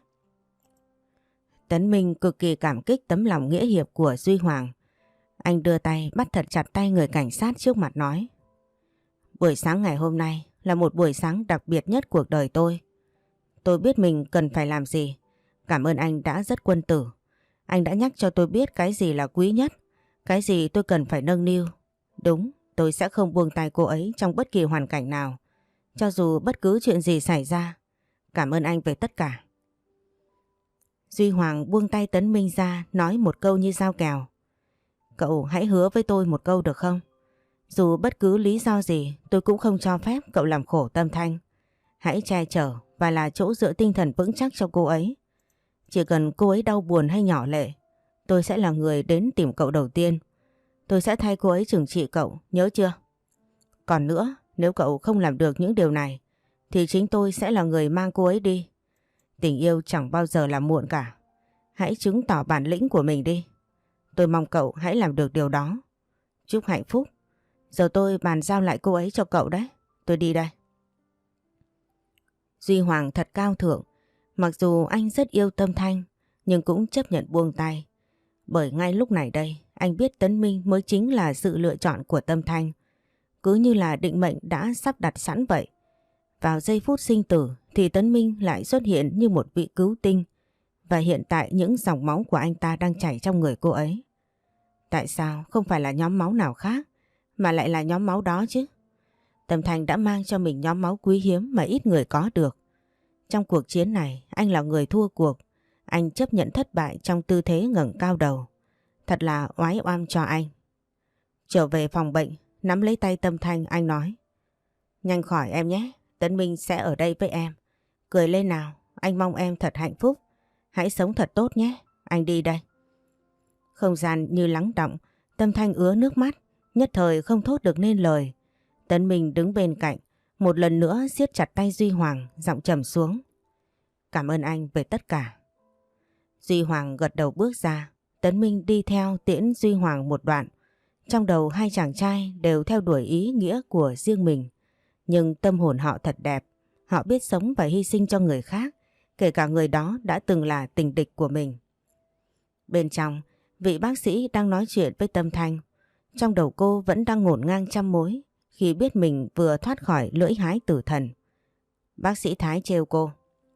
Tấn Minh cực kỳ cảm kích tấm lòng nghĩa hiệp của Duy Hoàng. Anh đưa tay bắt thật chặt tay người cảnh sát trước mặt nói: Buổi sáng ngày hôm nay là một buổi sáng đặc biệt nhất cuộc đời tôi. Tôi biết mình cần phải làm gì. Cảm ơn anh đã rất quân tử. Anh đã nhắc cho tôi biết cái gì là quý nhất, cái gì tôi cần phải nâng niu. Đúng, tôi sẽ không buông tay cô ấy trong bất kỳ hoàn cảnh nào, cho dù bất cứ chuyện gì xảy ra. Cảm ơn anh về tất cả. Duy Hoàng buông tay Tấn Minh ra, nói một câu như dao kèo. Cậu hãy hứa với tôi một câu được không? Dù bất cứ lý do gì, tôi cũng không cho phép cậu làm khổ Tâm Thanh. Hãy che chở và là chỗ dựa tinh thần vững chắc cho cô ấy. Chỉ cần cô ấy đau buồn hay nhỏ lệ, tôi sẽ là người đến tìm cậu đầu tiên. Tôi sẽ thay cô ấy trừng trị cậu, nhớ chưa? Còn nữa, nếu cậu không làm được những điều này, thì chính tôi sẽ là người mang cô ấy đi. Tình yêu chẳng bao giờ là muộn cả. Hãy chứng tỏ bản lĩnh của mình đi. Tôi mong cậu hãy làm được điều đó. Chúc hạnh phúc. Giờ tôi bàn giao lại cô ấy cho cậu đấy. Tôi đi đây. Duy Hoàng thật cao thượng. Mặc dù anh rất yêu Tâm Thanh, nhưng cũng chấp nhận buông tay. Bởi ngay lúc này đây, anh biết Tấn Minh mới chính là sự lựa chọn của Tâm Thanh. Cứ như là định mệnh đã sắp đặt sẵn vậy. Vào giây phút sinh tử thì Tấn Minh lại xuất hiện như một vị cứu tinh. Và hiện tại những dòng máu của anh ta đang chảy trong người cô ấy. Tại sao không phải là nhóm máu nào khác, mà lại là nhóm máu đó chứ? Tâm Thanh đã mang cho mình nhóm máu quý hiếm mà ít người có được. Trong cuộc chiến này, anh là người thua cuộc. Anh chấp nhận thất bại trong tư thế ngẩng cao đầu. Thật là oái oăm cho anh. Trở về phòng bệnh, nắm lấy tay Tâm Thanh, anh nói. Nhanh khỏi em nhé, Tấn Minh sẽ ở đây với em. Cười lên nào, anh mong em thật hạnh phúc. Hãy sống thật tốt nhé, anh đi đây. Không gian như lắng đọng, Tâm Thanh ứa nước mắt, nhất thời không thốt được nên lời. Tấn Minh đứng bên cạnh, một lần nữa siết chặt tay Duy Hoàng, giọng trầm xuống. Cảm ơn anh về tất cả. Duy Hoàng gật đầu bước ra, Tấn Minh đi theo tiễn Duy Hoàng một đoạn. Trong đầu hai chàng trai đều theo đuổi ý nghĩa của riêng mình. Nhưng tâm hồn họ thật đẹp, họ biết sống và hy sinh cho người khác, kể cả người đó đã từng là tình địch của mình. Bên trong, vị bác sĩ đang nói chuyện với Tâm Thanh. Trong đầu cô vẫn đang ngổn ngang trăm mối khi biết mình vừa thoát khỏi lưỡi hái tử thần. Bác sĩ Thái trêu cô.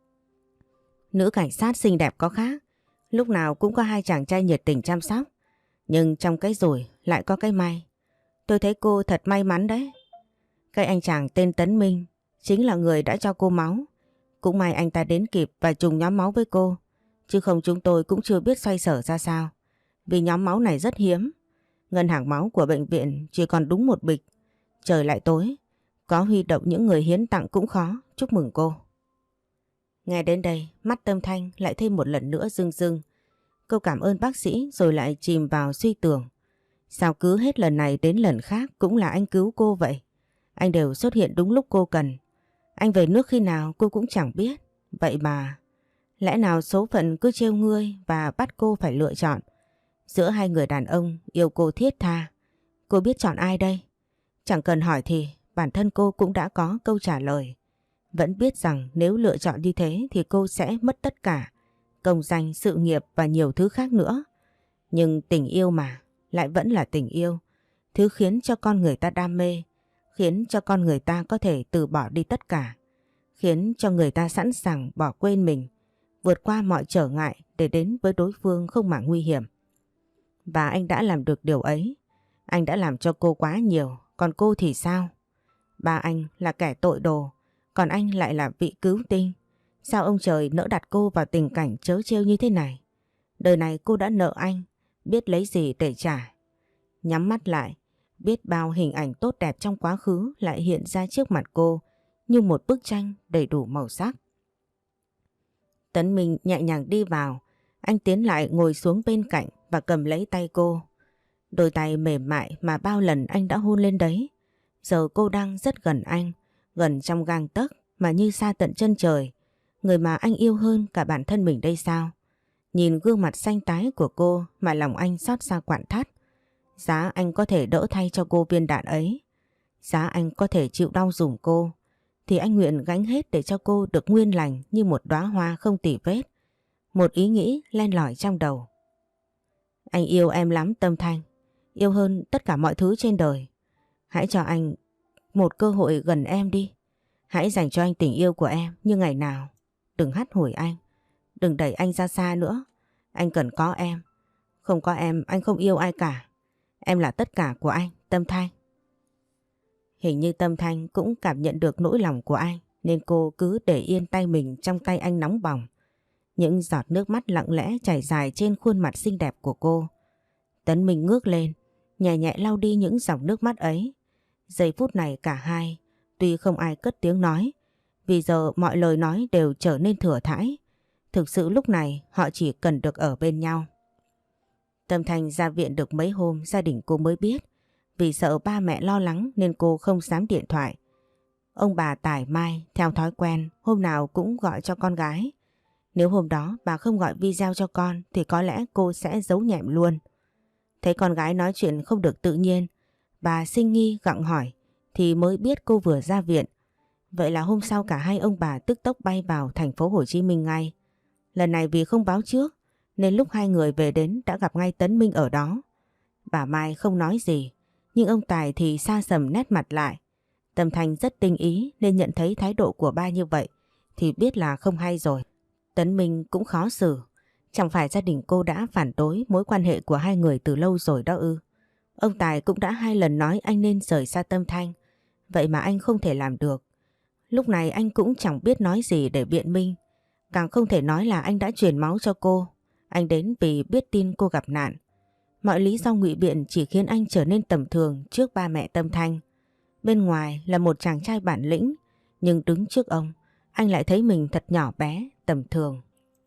Nữ cảnh sát xinh đẹp có khác, lúc nào cũng có hai chàng trai nhiệt tình chăm sóc. Nhưng trong cái rủi lại có cái may. Tôi thấy cô thật may mắn đấy. Cái anh chàng tên Tấn Minh chính là người đã cho cô máu. Cũng may anh ta đến kịp và trùng nhóm máu với cô. Chứ không chúng tôi cũng chưa biết xoay sở ra sao. Vì nhóm máu này rất hiếm. Ngân hàng máu của bệnh viện chỉ còn đúng một bịch. Trời lại tối, có huy động những người hiến tặng cũng khó. Chúc mừng cô. Nghe đến đây, mắt Tâm Thanh lại thêm một lần nữa rưng rưng. Cô cảm ơn bác sĩ rồi lại chìm vào suy tưởng. Sao cứ hết lần này đến lần khác cũng là anh cứu cô vậy? Anh đều xuất hiện đúng lúc cô cần. Anh về nước khi nào cô cũng chẳng biết. Vậy mà, lẽ nào số phận cứ trêu ngươi và bắt cô phải lựa chọn? Giữa hai người đàn ông yêu cô thiết tha, cô biết chọn ai đây? Chẳng cần hỏi thì bản thân cô cũng đã có câu trả lời. Vẫn biết rằng nếu lựa chọn như thế thì cô sẽ mất tất cả. Công danh, sự nghiệp và nhiều thứ khác nữa. Nhưng tình yêu mà, lại vẫn là tình yêu. Thứ khiến cho con người ta đam mê, khiến cho con người ta có thể từ bỏ đi tất cả, khiến cho người ta sẵn sàng bỏ quên mình, vượt qua mọi trở ngại để đến với đối phương không màng nguy hiểm. Và anh đã làm được điều ấy. Anh đã làm cho cô quá nhiều, còn cô thì sao? Ba anh là kẻ tội đồ, còn anh lại là vị cứu tinh. Sao ông trời nỡ đặt cô vào tình cảnh trớ trêu như thế này? Đời này cô đã nợ anh, biết lấy gì để trả. Nhắm mắt lại, biết bao hình ảnh tốt đẹp trong quá khứ lại hiện ra trước mặt cô như một bức tranh đầy đủ màu sắc. Tấn Minh nhẹ nhàng đi vào, anh tiến lại ngồi xuống bên cạnh và cầm lấy tay cô. Đôi tay mềm mại mà bao lần anh đã hôn lên đấy. Giờ cô đang rất gần anh, gần trong gang tấc mà như xa tận chân trời. Người mà anh yêu hơn cả bản thân mình đây sao? Nhìn gương mặt xanh tái của cô mà lòng anh xót xa quặn thắt. Giá anh có thể đỡ thay cho cô viên đạn ấy, giá anh có thể chịu đau dùm cô, thì anh nguyện gánh hết để cho cô được nguyên lành như một đóa hoa không tì vết. Một ý nghĩ len lỏi trong đầu. Anh yêu em lắm Tâm Thanh, yêu hơn tất cả mọi thứ trên đời. Hãy cho anh một cơ hội gần em đi. Hãy dành cho anh tình yêu của em như ngày nào. Đừng hắt hủi anh, đừng đẩy anh ra xa nữa. Anh cần có em. Không có em, anh không yêu ai cả. Em là tất cả của anh, Tâm Thanh. Hình như Tâm Thanh cũng cảm nhận được nỗi lòng của anh, nên cô cứ để yên tay mình trong tay anh nóng bỏng. Những giọt nước mắt lặng lẽ chảy dài trên khuôn mặt xinh đẹp của cô. Tấn Minh ngước lên, nhẹ nhẹ lau đi những dòng nước mắt ấy. Giây phút này cả hai, tuy không ai cất tiếng nói, vì giờ mọi lời nói đều trở nên thừa thãi. Thực sự lúc này họ chỉ cần được ở bên nhau. Tâm Thanh ra viện được mấy hôm gia đình cô mới biết. Vì sợ ba mẹ lo lắng nên cô không dám điện thoại. Ông bà tải mai theo thói quen hôm nào cũng gọi cho con gái. Nếu hôm đó bà không gọi video cho con thì có lẽ cô sẽ giấu nhẹm luôn. Thấy con gái nói chuyện không được tự nhiên, bà sinh nghi gặng hỏi thì mới biết cô vừa ra viện. Vậy là hôm sau cả hai ông bà tức tốc bay vào thành phố Hồ Chí Minh ngay. Lần này vì không báo trước nên lúc hai người về đến đã gặp ngay Tấn Minh ở đó. Bà Mai không nói gì, nhưng ông Tài thì xa sầm nét mặt lại. Tâm Thanh rất tinh ý nên nhận thấy thái độ của ba như vậy thì biết là không hay rồi. Tấn Minh cũng khó xử. Chẳng phải gia đình cô đã phản đối mối quan hệ của hai người từ lâu rồi đó ư? Ông Tài cũng đã 2 lần nói anh nên rời xa Tâm Thanh. Vậy mà anh không thể làm được. Lúc này anh cũng chẳng biết nói gì để biện minh. Càng không thể nói là anh đã truyền máu cho cô. Anh đến vì biết tin cô gặp nạn. Mọi lý do ngụy biện chỉ khiến anh trở nên tầm thường trước ba mẹ Tâm Thanh. Bên ngoài là một chàng trai bản lĩnh, nhưng đứng trước ông, anh lại thấy mình thật nhỏ bé, tầm thường.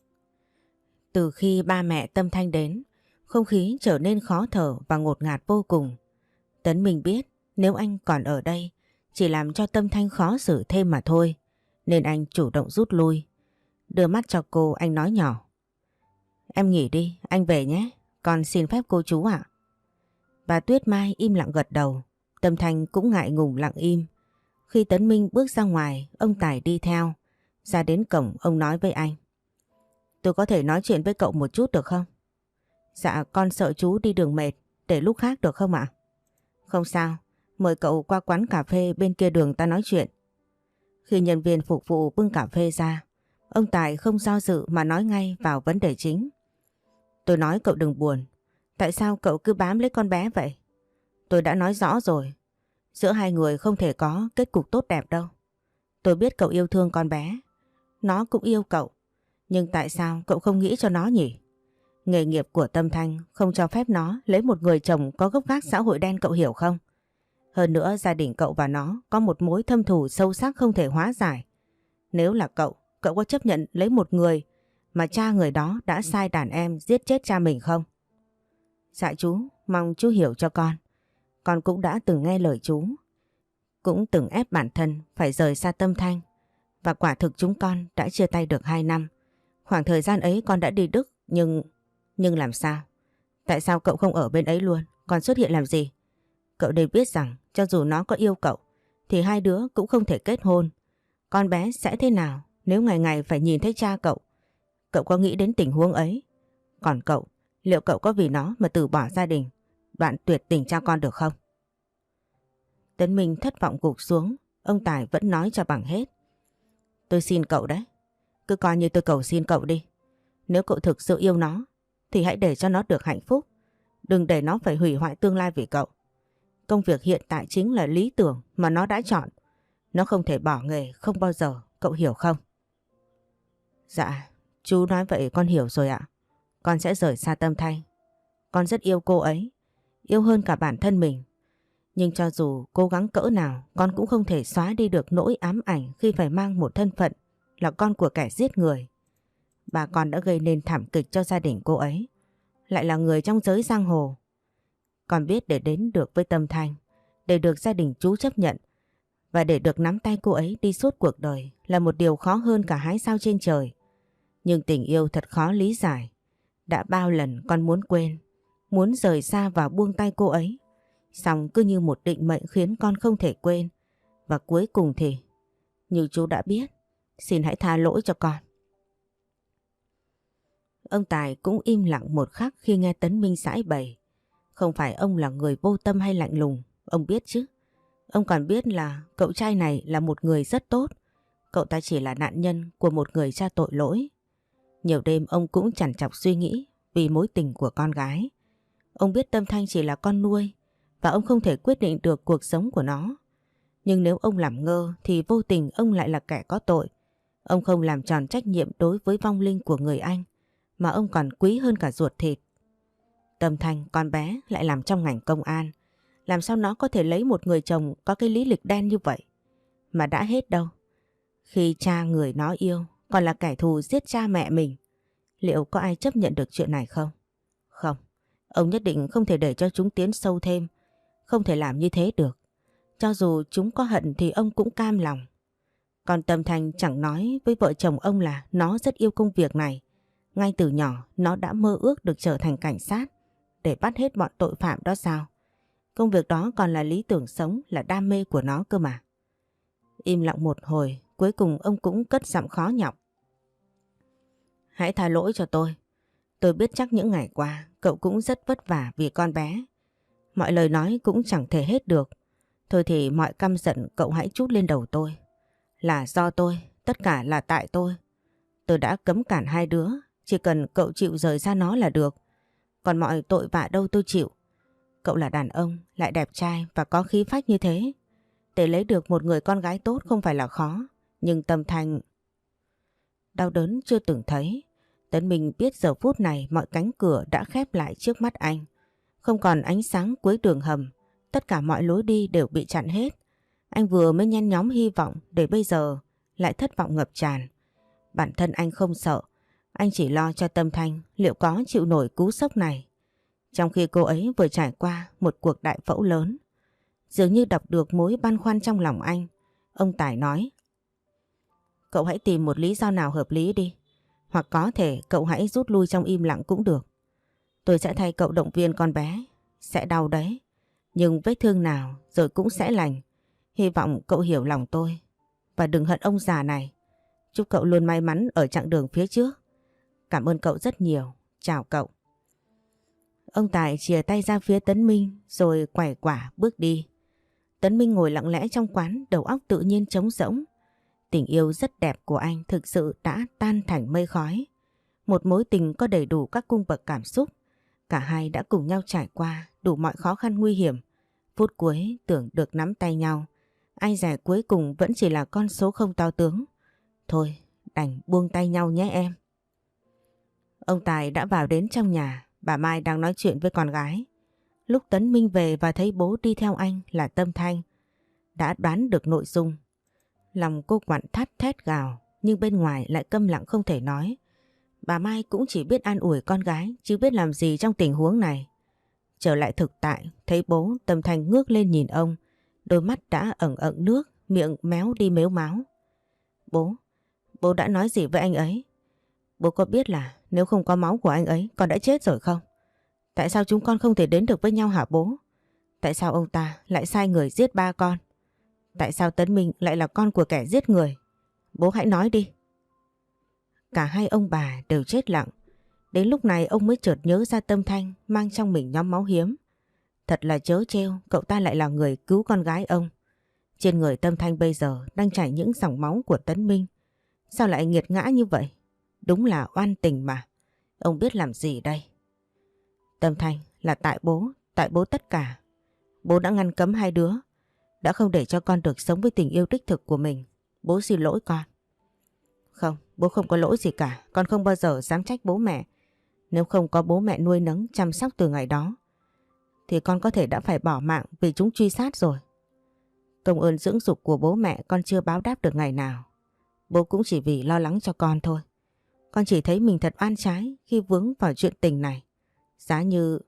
Từ khi ba mẹ Tâm Thanh đến, không khí trở nên khó thở và ngột ngạt vô cùng. Tấn Minh biết nếu anh còn ở đây, chỉ làm cho Tâm Thanh khó xử thêm mà thôi, nên anh chủ động rút lui. Đưa mắt cho cô, anh nói nhỏ. Em nghỉ đi, anh về nhé. Con xin phép cô chú ạ. Bà Tuyết Mai im lặng gật đầu. Tâm Thanh cũng ngại ngùng lặng im. Khi Tấn Minh bước ra ngoài, ông Tài đi theo. Ra đến cổng ông nói với anh. Tôi có thể nói chuyện với cậu một chút được không? Dạ con sợ chú đi đường mệt. Để lúc khác được không ạ? Không sao. Mời cậu qua quán cà phê bên kia đường ta nói chuyện. Khi nhân viên phục vụ bưng cà phê ra, ông Tài không do dự mà nói ngay vào vấn đề chính. Tôi nói cậu đừng buồn. Tại sao cậu cứ bám lấy con bé vậy? Tôi đã nói rõ rồi. Giữa hai người không thể có kết cục tốt đẹp đâu. Tôi biết cậu yêu thương con bé. Nó cũng yêu cậu. Nhưng tại sao cậu không nghĩ cho nó nhỉ? Nghề nghiệp của Tâm Thanh không cho phép nó lấy một người chồng có gốc gác xã hội đen, cậu hiểu không? Hơn nữa gia đình cậu và nó có một mối thâm thù sâu sắc không thể hóa giải. Nếu là cậu có chấp nhận lấy một người mà cha người đó đã sai đàn em giết chết cha mình không? Dạ chú, mong chú hiểu cho con. Con cũng đã từng nghe lời chú. Cũng từng ép bản thân phải rời xa Tâm Thanh. Và quả thực chúng con đã chia tay được 2 năm. Khoảng thời gian ấy con đã đi Đức nhưng làm sao? Tại sao cậu không ở bên ấy luôn? Còn xuất hiện làm gì? Cậu đều biết rằng cho dù nó có yêu cậu thì hai đứa cũng không thể kết hôn. Con bé sẽ thế nào nếu ngày ngày phải nhìn thấy cha cậu? Cậu có nghĩ đến tình huống ấy? Còn cậu, liệu cậu có vì nó mà từ bỏ gia đình, đoạn tuyệt tình cha con được không? Tấn Minh thất vọng gục xuống. Ông Tài vẫn nói cho bằng hết. Tôi xin cậu đấy. Cứ coi như tôi cầu xin cậu đi. Nếu cậu thực sự yêu nó thì hãy để cho nó được hạnh phúc. Đừng để nó phải hủy hoại tương lai vì cậu. Công việc hiện tại chính là lý tưởng mà nó đã chọn. Nó không thể bỏ nghề không bao giờ, cậu hiểu không? Dạ, chú nói vậy con hiểu rồi ạ. Con sẽ rời xa Tâm Thanh. Con rất yêu cô ấy, yêu hơn cả bản thân mình. Nhưng cho dù cố gắng cỡ nào, con cũng không thể xóa đi được nỗi ám ảnh khi phải mang một thân phận là con của kẻ giết người. Bà con đã gây nên thảm kịch cho gia đình cô ấy, lại là người trong giới giang hồ. Con biết để đến được với Tâm Thanh, để được gia đình chú chấp nhận và để được nắm tay cô ấy đi suốt cuộc đời là một điều khó hơn cả hái sao trên trời. Nhưng tình yêu thật khó lý giải. Đã bao lần con muốn quên, muốn rời xa và buông tay cô ấy. Xong cứ như một định mệnh khiến con không thể quên. Và cuối cùng thì, như chú đã biết, xin hãy tha lỗi cho con. Ông Tài cũng im lặng một khắc khi nghe Tấn Minh giải bày. Không phải ông là người vô tâm hay lạnh lùng, ông biết chứ. Ông còn biết là cậu trai này là một người rất tốt. Cậu ta chỉ là nạn nhân của một người cha tội lỗi. Nhiều đêm ông cũng trằn trọc suy nghĩ vì mối tình của con gái. Ông biết Tâm Thanh chỉ là con nuôi và ông không thể quyết định được cuộc sống của nó. Nhưng nếu ông làm ngơ thì vô tình ông lại là kẻ có tội. Ông không làm tròn trách nhiệm đối với vong linh của người anh mà ông còn quý hơn cả ruột thịt. Tâm Thanh, con bé lại làm trong ngành công an. Làm sao nó có thể lấy một người chồng có cái lý lịch đen như vậy? Mà đã hết đâu. Khi cha người nó yêu còn là kẻ thù giết cha mẹ mình. Liệu có ai chấp nhận được chuyện này không? Không. Ông nhất định không thể để cho chúng tiến sâu thêm. Không thể làm như thế được. Cho dù chúng có hận thì ông cũng cam lòng. Còn Tâm Thanh chẳng nói với vợ chồng ông là nó rất yêu công việc này. Ngay từ nhỏ nó đã mơ ước được trở thành cảnh sát để bắt hết bọn tội phạm đó sao? Công việc đó còn là lý tưởng sống, là đam mê của nó cơ mà. Im lặng một hồi, cuối cùng ông cũng cất giọng khó nhọc. Hãy tha lỗi cho tôi. Tôi biết chắc những ngày qua cậu cũng rất vất vả vì con bé. Mọi lời nói cũng chẳng thể hết được. Thôi thì mọi căm giận cậu hãy trút lên đầu tôi. Là do tôi, tất cả là tại tôi. Tôi đã cấm cản hai đứa, chỉ cần cậu chịu rời xa nó là được. Còn mọi tội vạ đâu tôi chịu. Cậu là đàn ông, lại đẹp trai và có khí phách như thế. Để lấy được một người con gái tốt không phải là khó. Nhưng Tâm Thanh... Đau đớn chưa từng thấy. Tấn Minh biết giờ phút này mọi cánh cửa đã khép lại trước mắt anh. Không còn ánh sáng cuối đường hầm. Tất cả mọi lối đi đều bị chặn hết. Anh vừa mới nhen nhóm hy vọng để bây giờ lại thất vọng ngập tràn. Bản thân anh không sợ. Anh chỉ lo cho Tâm Thanh liệu có chịu nổi cú sốc này. Trong khi cô ấy vừa trải qua một cuộc đại phẫu lớn. Dường như đọc được mối băn khoăn trong lòng anh. Ông Tài nói: Cậu hãy tìm một lý do nào hợp lý đi. Hoặc có thể cậu hãy rút lui trong im lặng cũng được. Tôi sẽ thay cậu động viên con bé. Sẽ đau đấy. Nhưng vết thương nào rồi cũng sẽ lành. Hy vọng cậu hiểu lòng tôi. Và đừng hận ông già này. Chúc cậu luôn may mắn ở chặng đường phía trước. Cảm ơn cậu rất nhiều. Chào cậu. Ông Tài chìa tay ra phía Tấn Minh rồi quẩy quả bước đi. Tấn Minh ngồi lặng lẽ trong quán, đầu óc tự nhiên trống rỗng. Tình yêu rất đẹp của anh thực sự đã tan thành mây khói. Một mối tình có đầy đủ các cung bậc cảm xúc. Cả hai đã cùng nhau trải qua đủ mọi khó khăn nguy hiểm. Phút cuối tưởng được nắm tay nhau. Ai dè cuối cùng vẫn chỉ là con số không to tướng. Thôi, đành buông tay nhau nhé em. Ông Tài đã vào đến trong nhà. Bà Mai đang nói chuyện với con gái. Lúc Tấn Minh về và thấy bố đi theo anh là Tâm Thanh, đã đoán được nội dung. Lòng cô quặn thắt thét gào, nhưng bên ngoài lại câm lặng không thể nói. Bà Mai cũng chỉ biết an ủi con gái, chứ biết làm gì trong tình huống này. Trở lại thực tại, thấy bố, Tâm Thanh ngước lên nhìn ông. Đôi mắt đã ẩn ẩn nước, miệng méo đi mếu máo. Bố đã nói gì với anh ấy? Bố có biết là nếu không có máu của anh ấy con đã chết rồi không? Tại sao chúng con không thể đến được với nhau hả bố? Tại sao ông ta lại sai người giết ba con? Tại sao Tấn Minh lại là con của kẻ giết người? Bố hãy nói đi. Cả hai ông bà đều chết lặng. Đến lúc này ông mới chợt nhớ ra Tâm Thanh mang trong mình nhóm máu hiếm. Thật là trớ trêu, cậu ta lại là người cứu con gái ông. Trên người Tâm Thanh bây giờ đang chảy những dòng máu của Tấn Minh. Sao lại nghiệt ngã như vậy? Đúng là oan tình mà. Ông biết làm gì đây? Tâm Thanh, là tại bố tất cả. Bố đã ngăn cấm hai đứa, đã không để cho con được sống với tình yêu đích thực của mình. Bố xin lỗi con. Không, bố không có lỗi gì cả. Con không bao giờ dám trách bố mẹ. Nếu không có bố mẹ nuôi nấng chăm sóc từ ngày đó thì con có thể đã phải bỏ mạng vì chúng truy sát rồi. Công ơn dưỡng dục của bố mẹ con chưa báo đáp được ngày nào. Bố cũng chỉ vì lo lắng cho con thôi. Con chỉ thấy mình thật oan trái khi vướng vào chuyện tình này. Giá như...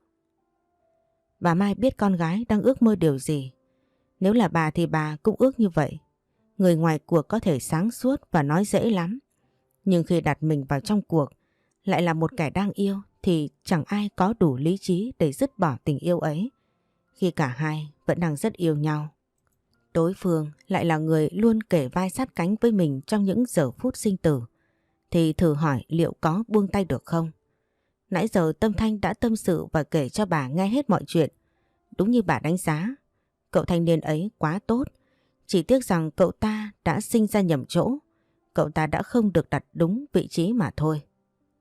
Bà Mai biết con gái đang ước mơ điều gì. Nếu là bà thì bà cũng ước như vậy. Người ngoài cuộc có thể sáng suốt và nói dễ lắm. Nhưng khi đặt mình vào trong cuộc, lại là một kẻ đang yêu, thì chẳng ai có đủ lý trí để dứt bỏ tình yêu ấy. Khi cả hai vẫn đang rất yêu nhau. Đối phương lại là người luôn kể vai sát cánh với mình trong những giờ phút sinh tử. Thì thử hỏi liệu có buông tay được không? Nãy giờ Tâm Thanh đã tâm sự và kể cho bà nghe hết mọi chuyện. Đúng như bà đánh giá, cậu thanh niên ấy quá tốt. Chỉ tiếc rằng cậu ta đã sinh ra nhầm chỗ. Cậu ta đã không được đặt đúng vị trí mà thôi.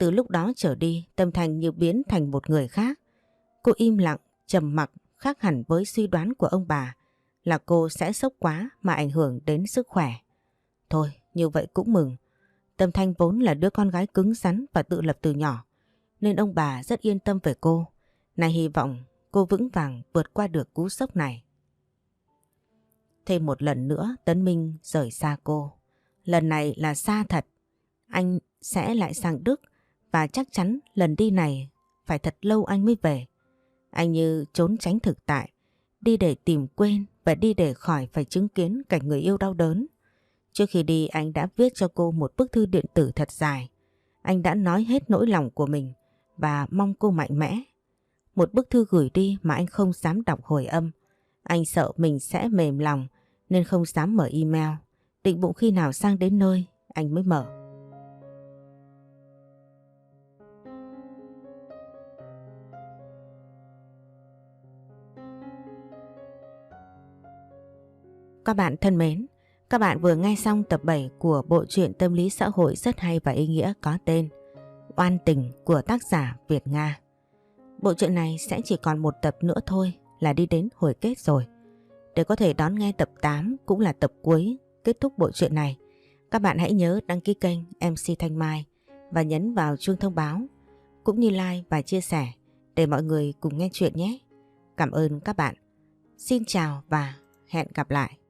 Từ lúc đó trở đi, Tâm Thanh như biến thành một người khác. Cô im lặng, trầm mặc, khác hẳn với suy đoán của ông bà là cô sẽ sốc quá mà ảnh hưởng đến sức khỏe. Thôi, như vậy cũng mừng. Tâm Thanh vốn là đứa con gái cứng rắn và tự lập từ nhỏ, nên ông bà rất yên tâm về cô. Nay hy vọng cô vững vàng vượt qua được cú sốc này. Thêm một lần nữa Tấn Minh rời xa cô. Lần này là xa thật. Anh sẽ lại sang Đức và chắc chắn lần đi này phải thật lâu anh mới về. Anh như trốn tránh thực tại, đi để tìm quên và đi để khỏi phải chứng kiến cảnh người yêu đau đớn. Trước khi đi anh đã viết cho cô một bức thư điện tử thật dài. Anh đã nói hết nỗi lòng của mình và mong cô mạnh mẽ. Một bức thư gửi đi mà anh không dám đọc hồi âm. Anh sợ mình sẽ mềm lòng nên không dám mở email. Định bụng khi nào sang đến nơi anh mới mở. Các bạn thân mến, các bạn vừa nghe xong tập 7 của bộ truyện tâm lý xã hội rất hay và ý nghĩa có tên Oan Tình của tác giả Việt Nga. Bộ truyện này sẽ chỉ còn một tập nữa thôi là đi đến hồi kết rồi. Để có thể đón nghe tập 8 cũng là tập cuối kết thúc bộ truyện này, các bạn hãy nhớ đăng ký kênh MC Thanh Mai và nhấn vào chuông thông báo cũng như like và chia sẻ để mọi người cùng nghe chuyện nhé. Cảm ơn các bạn. Xin chào và hẹn gặp lại.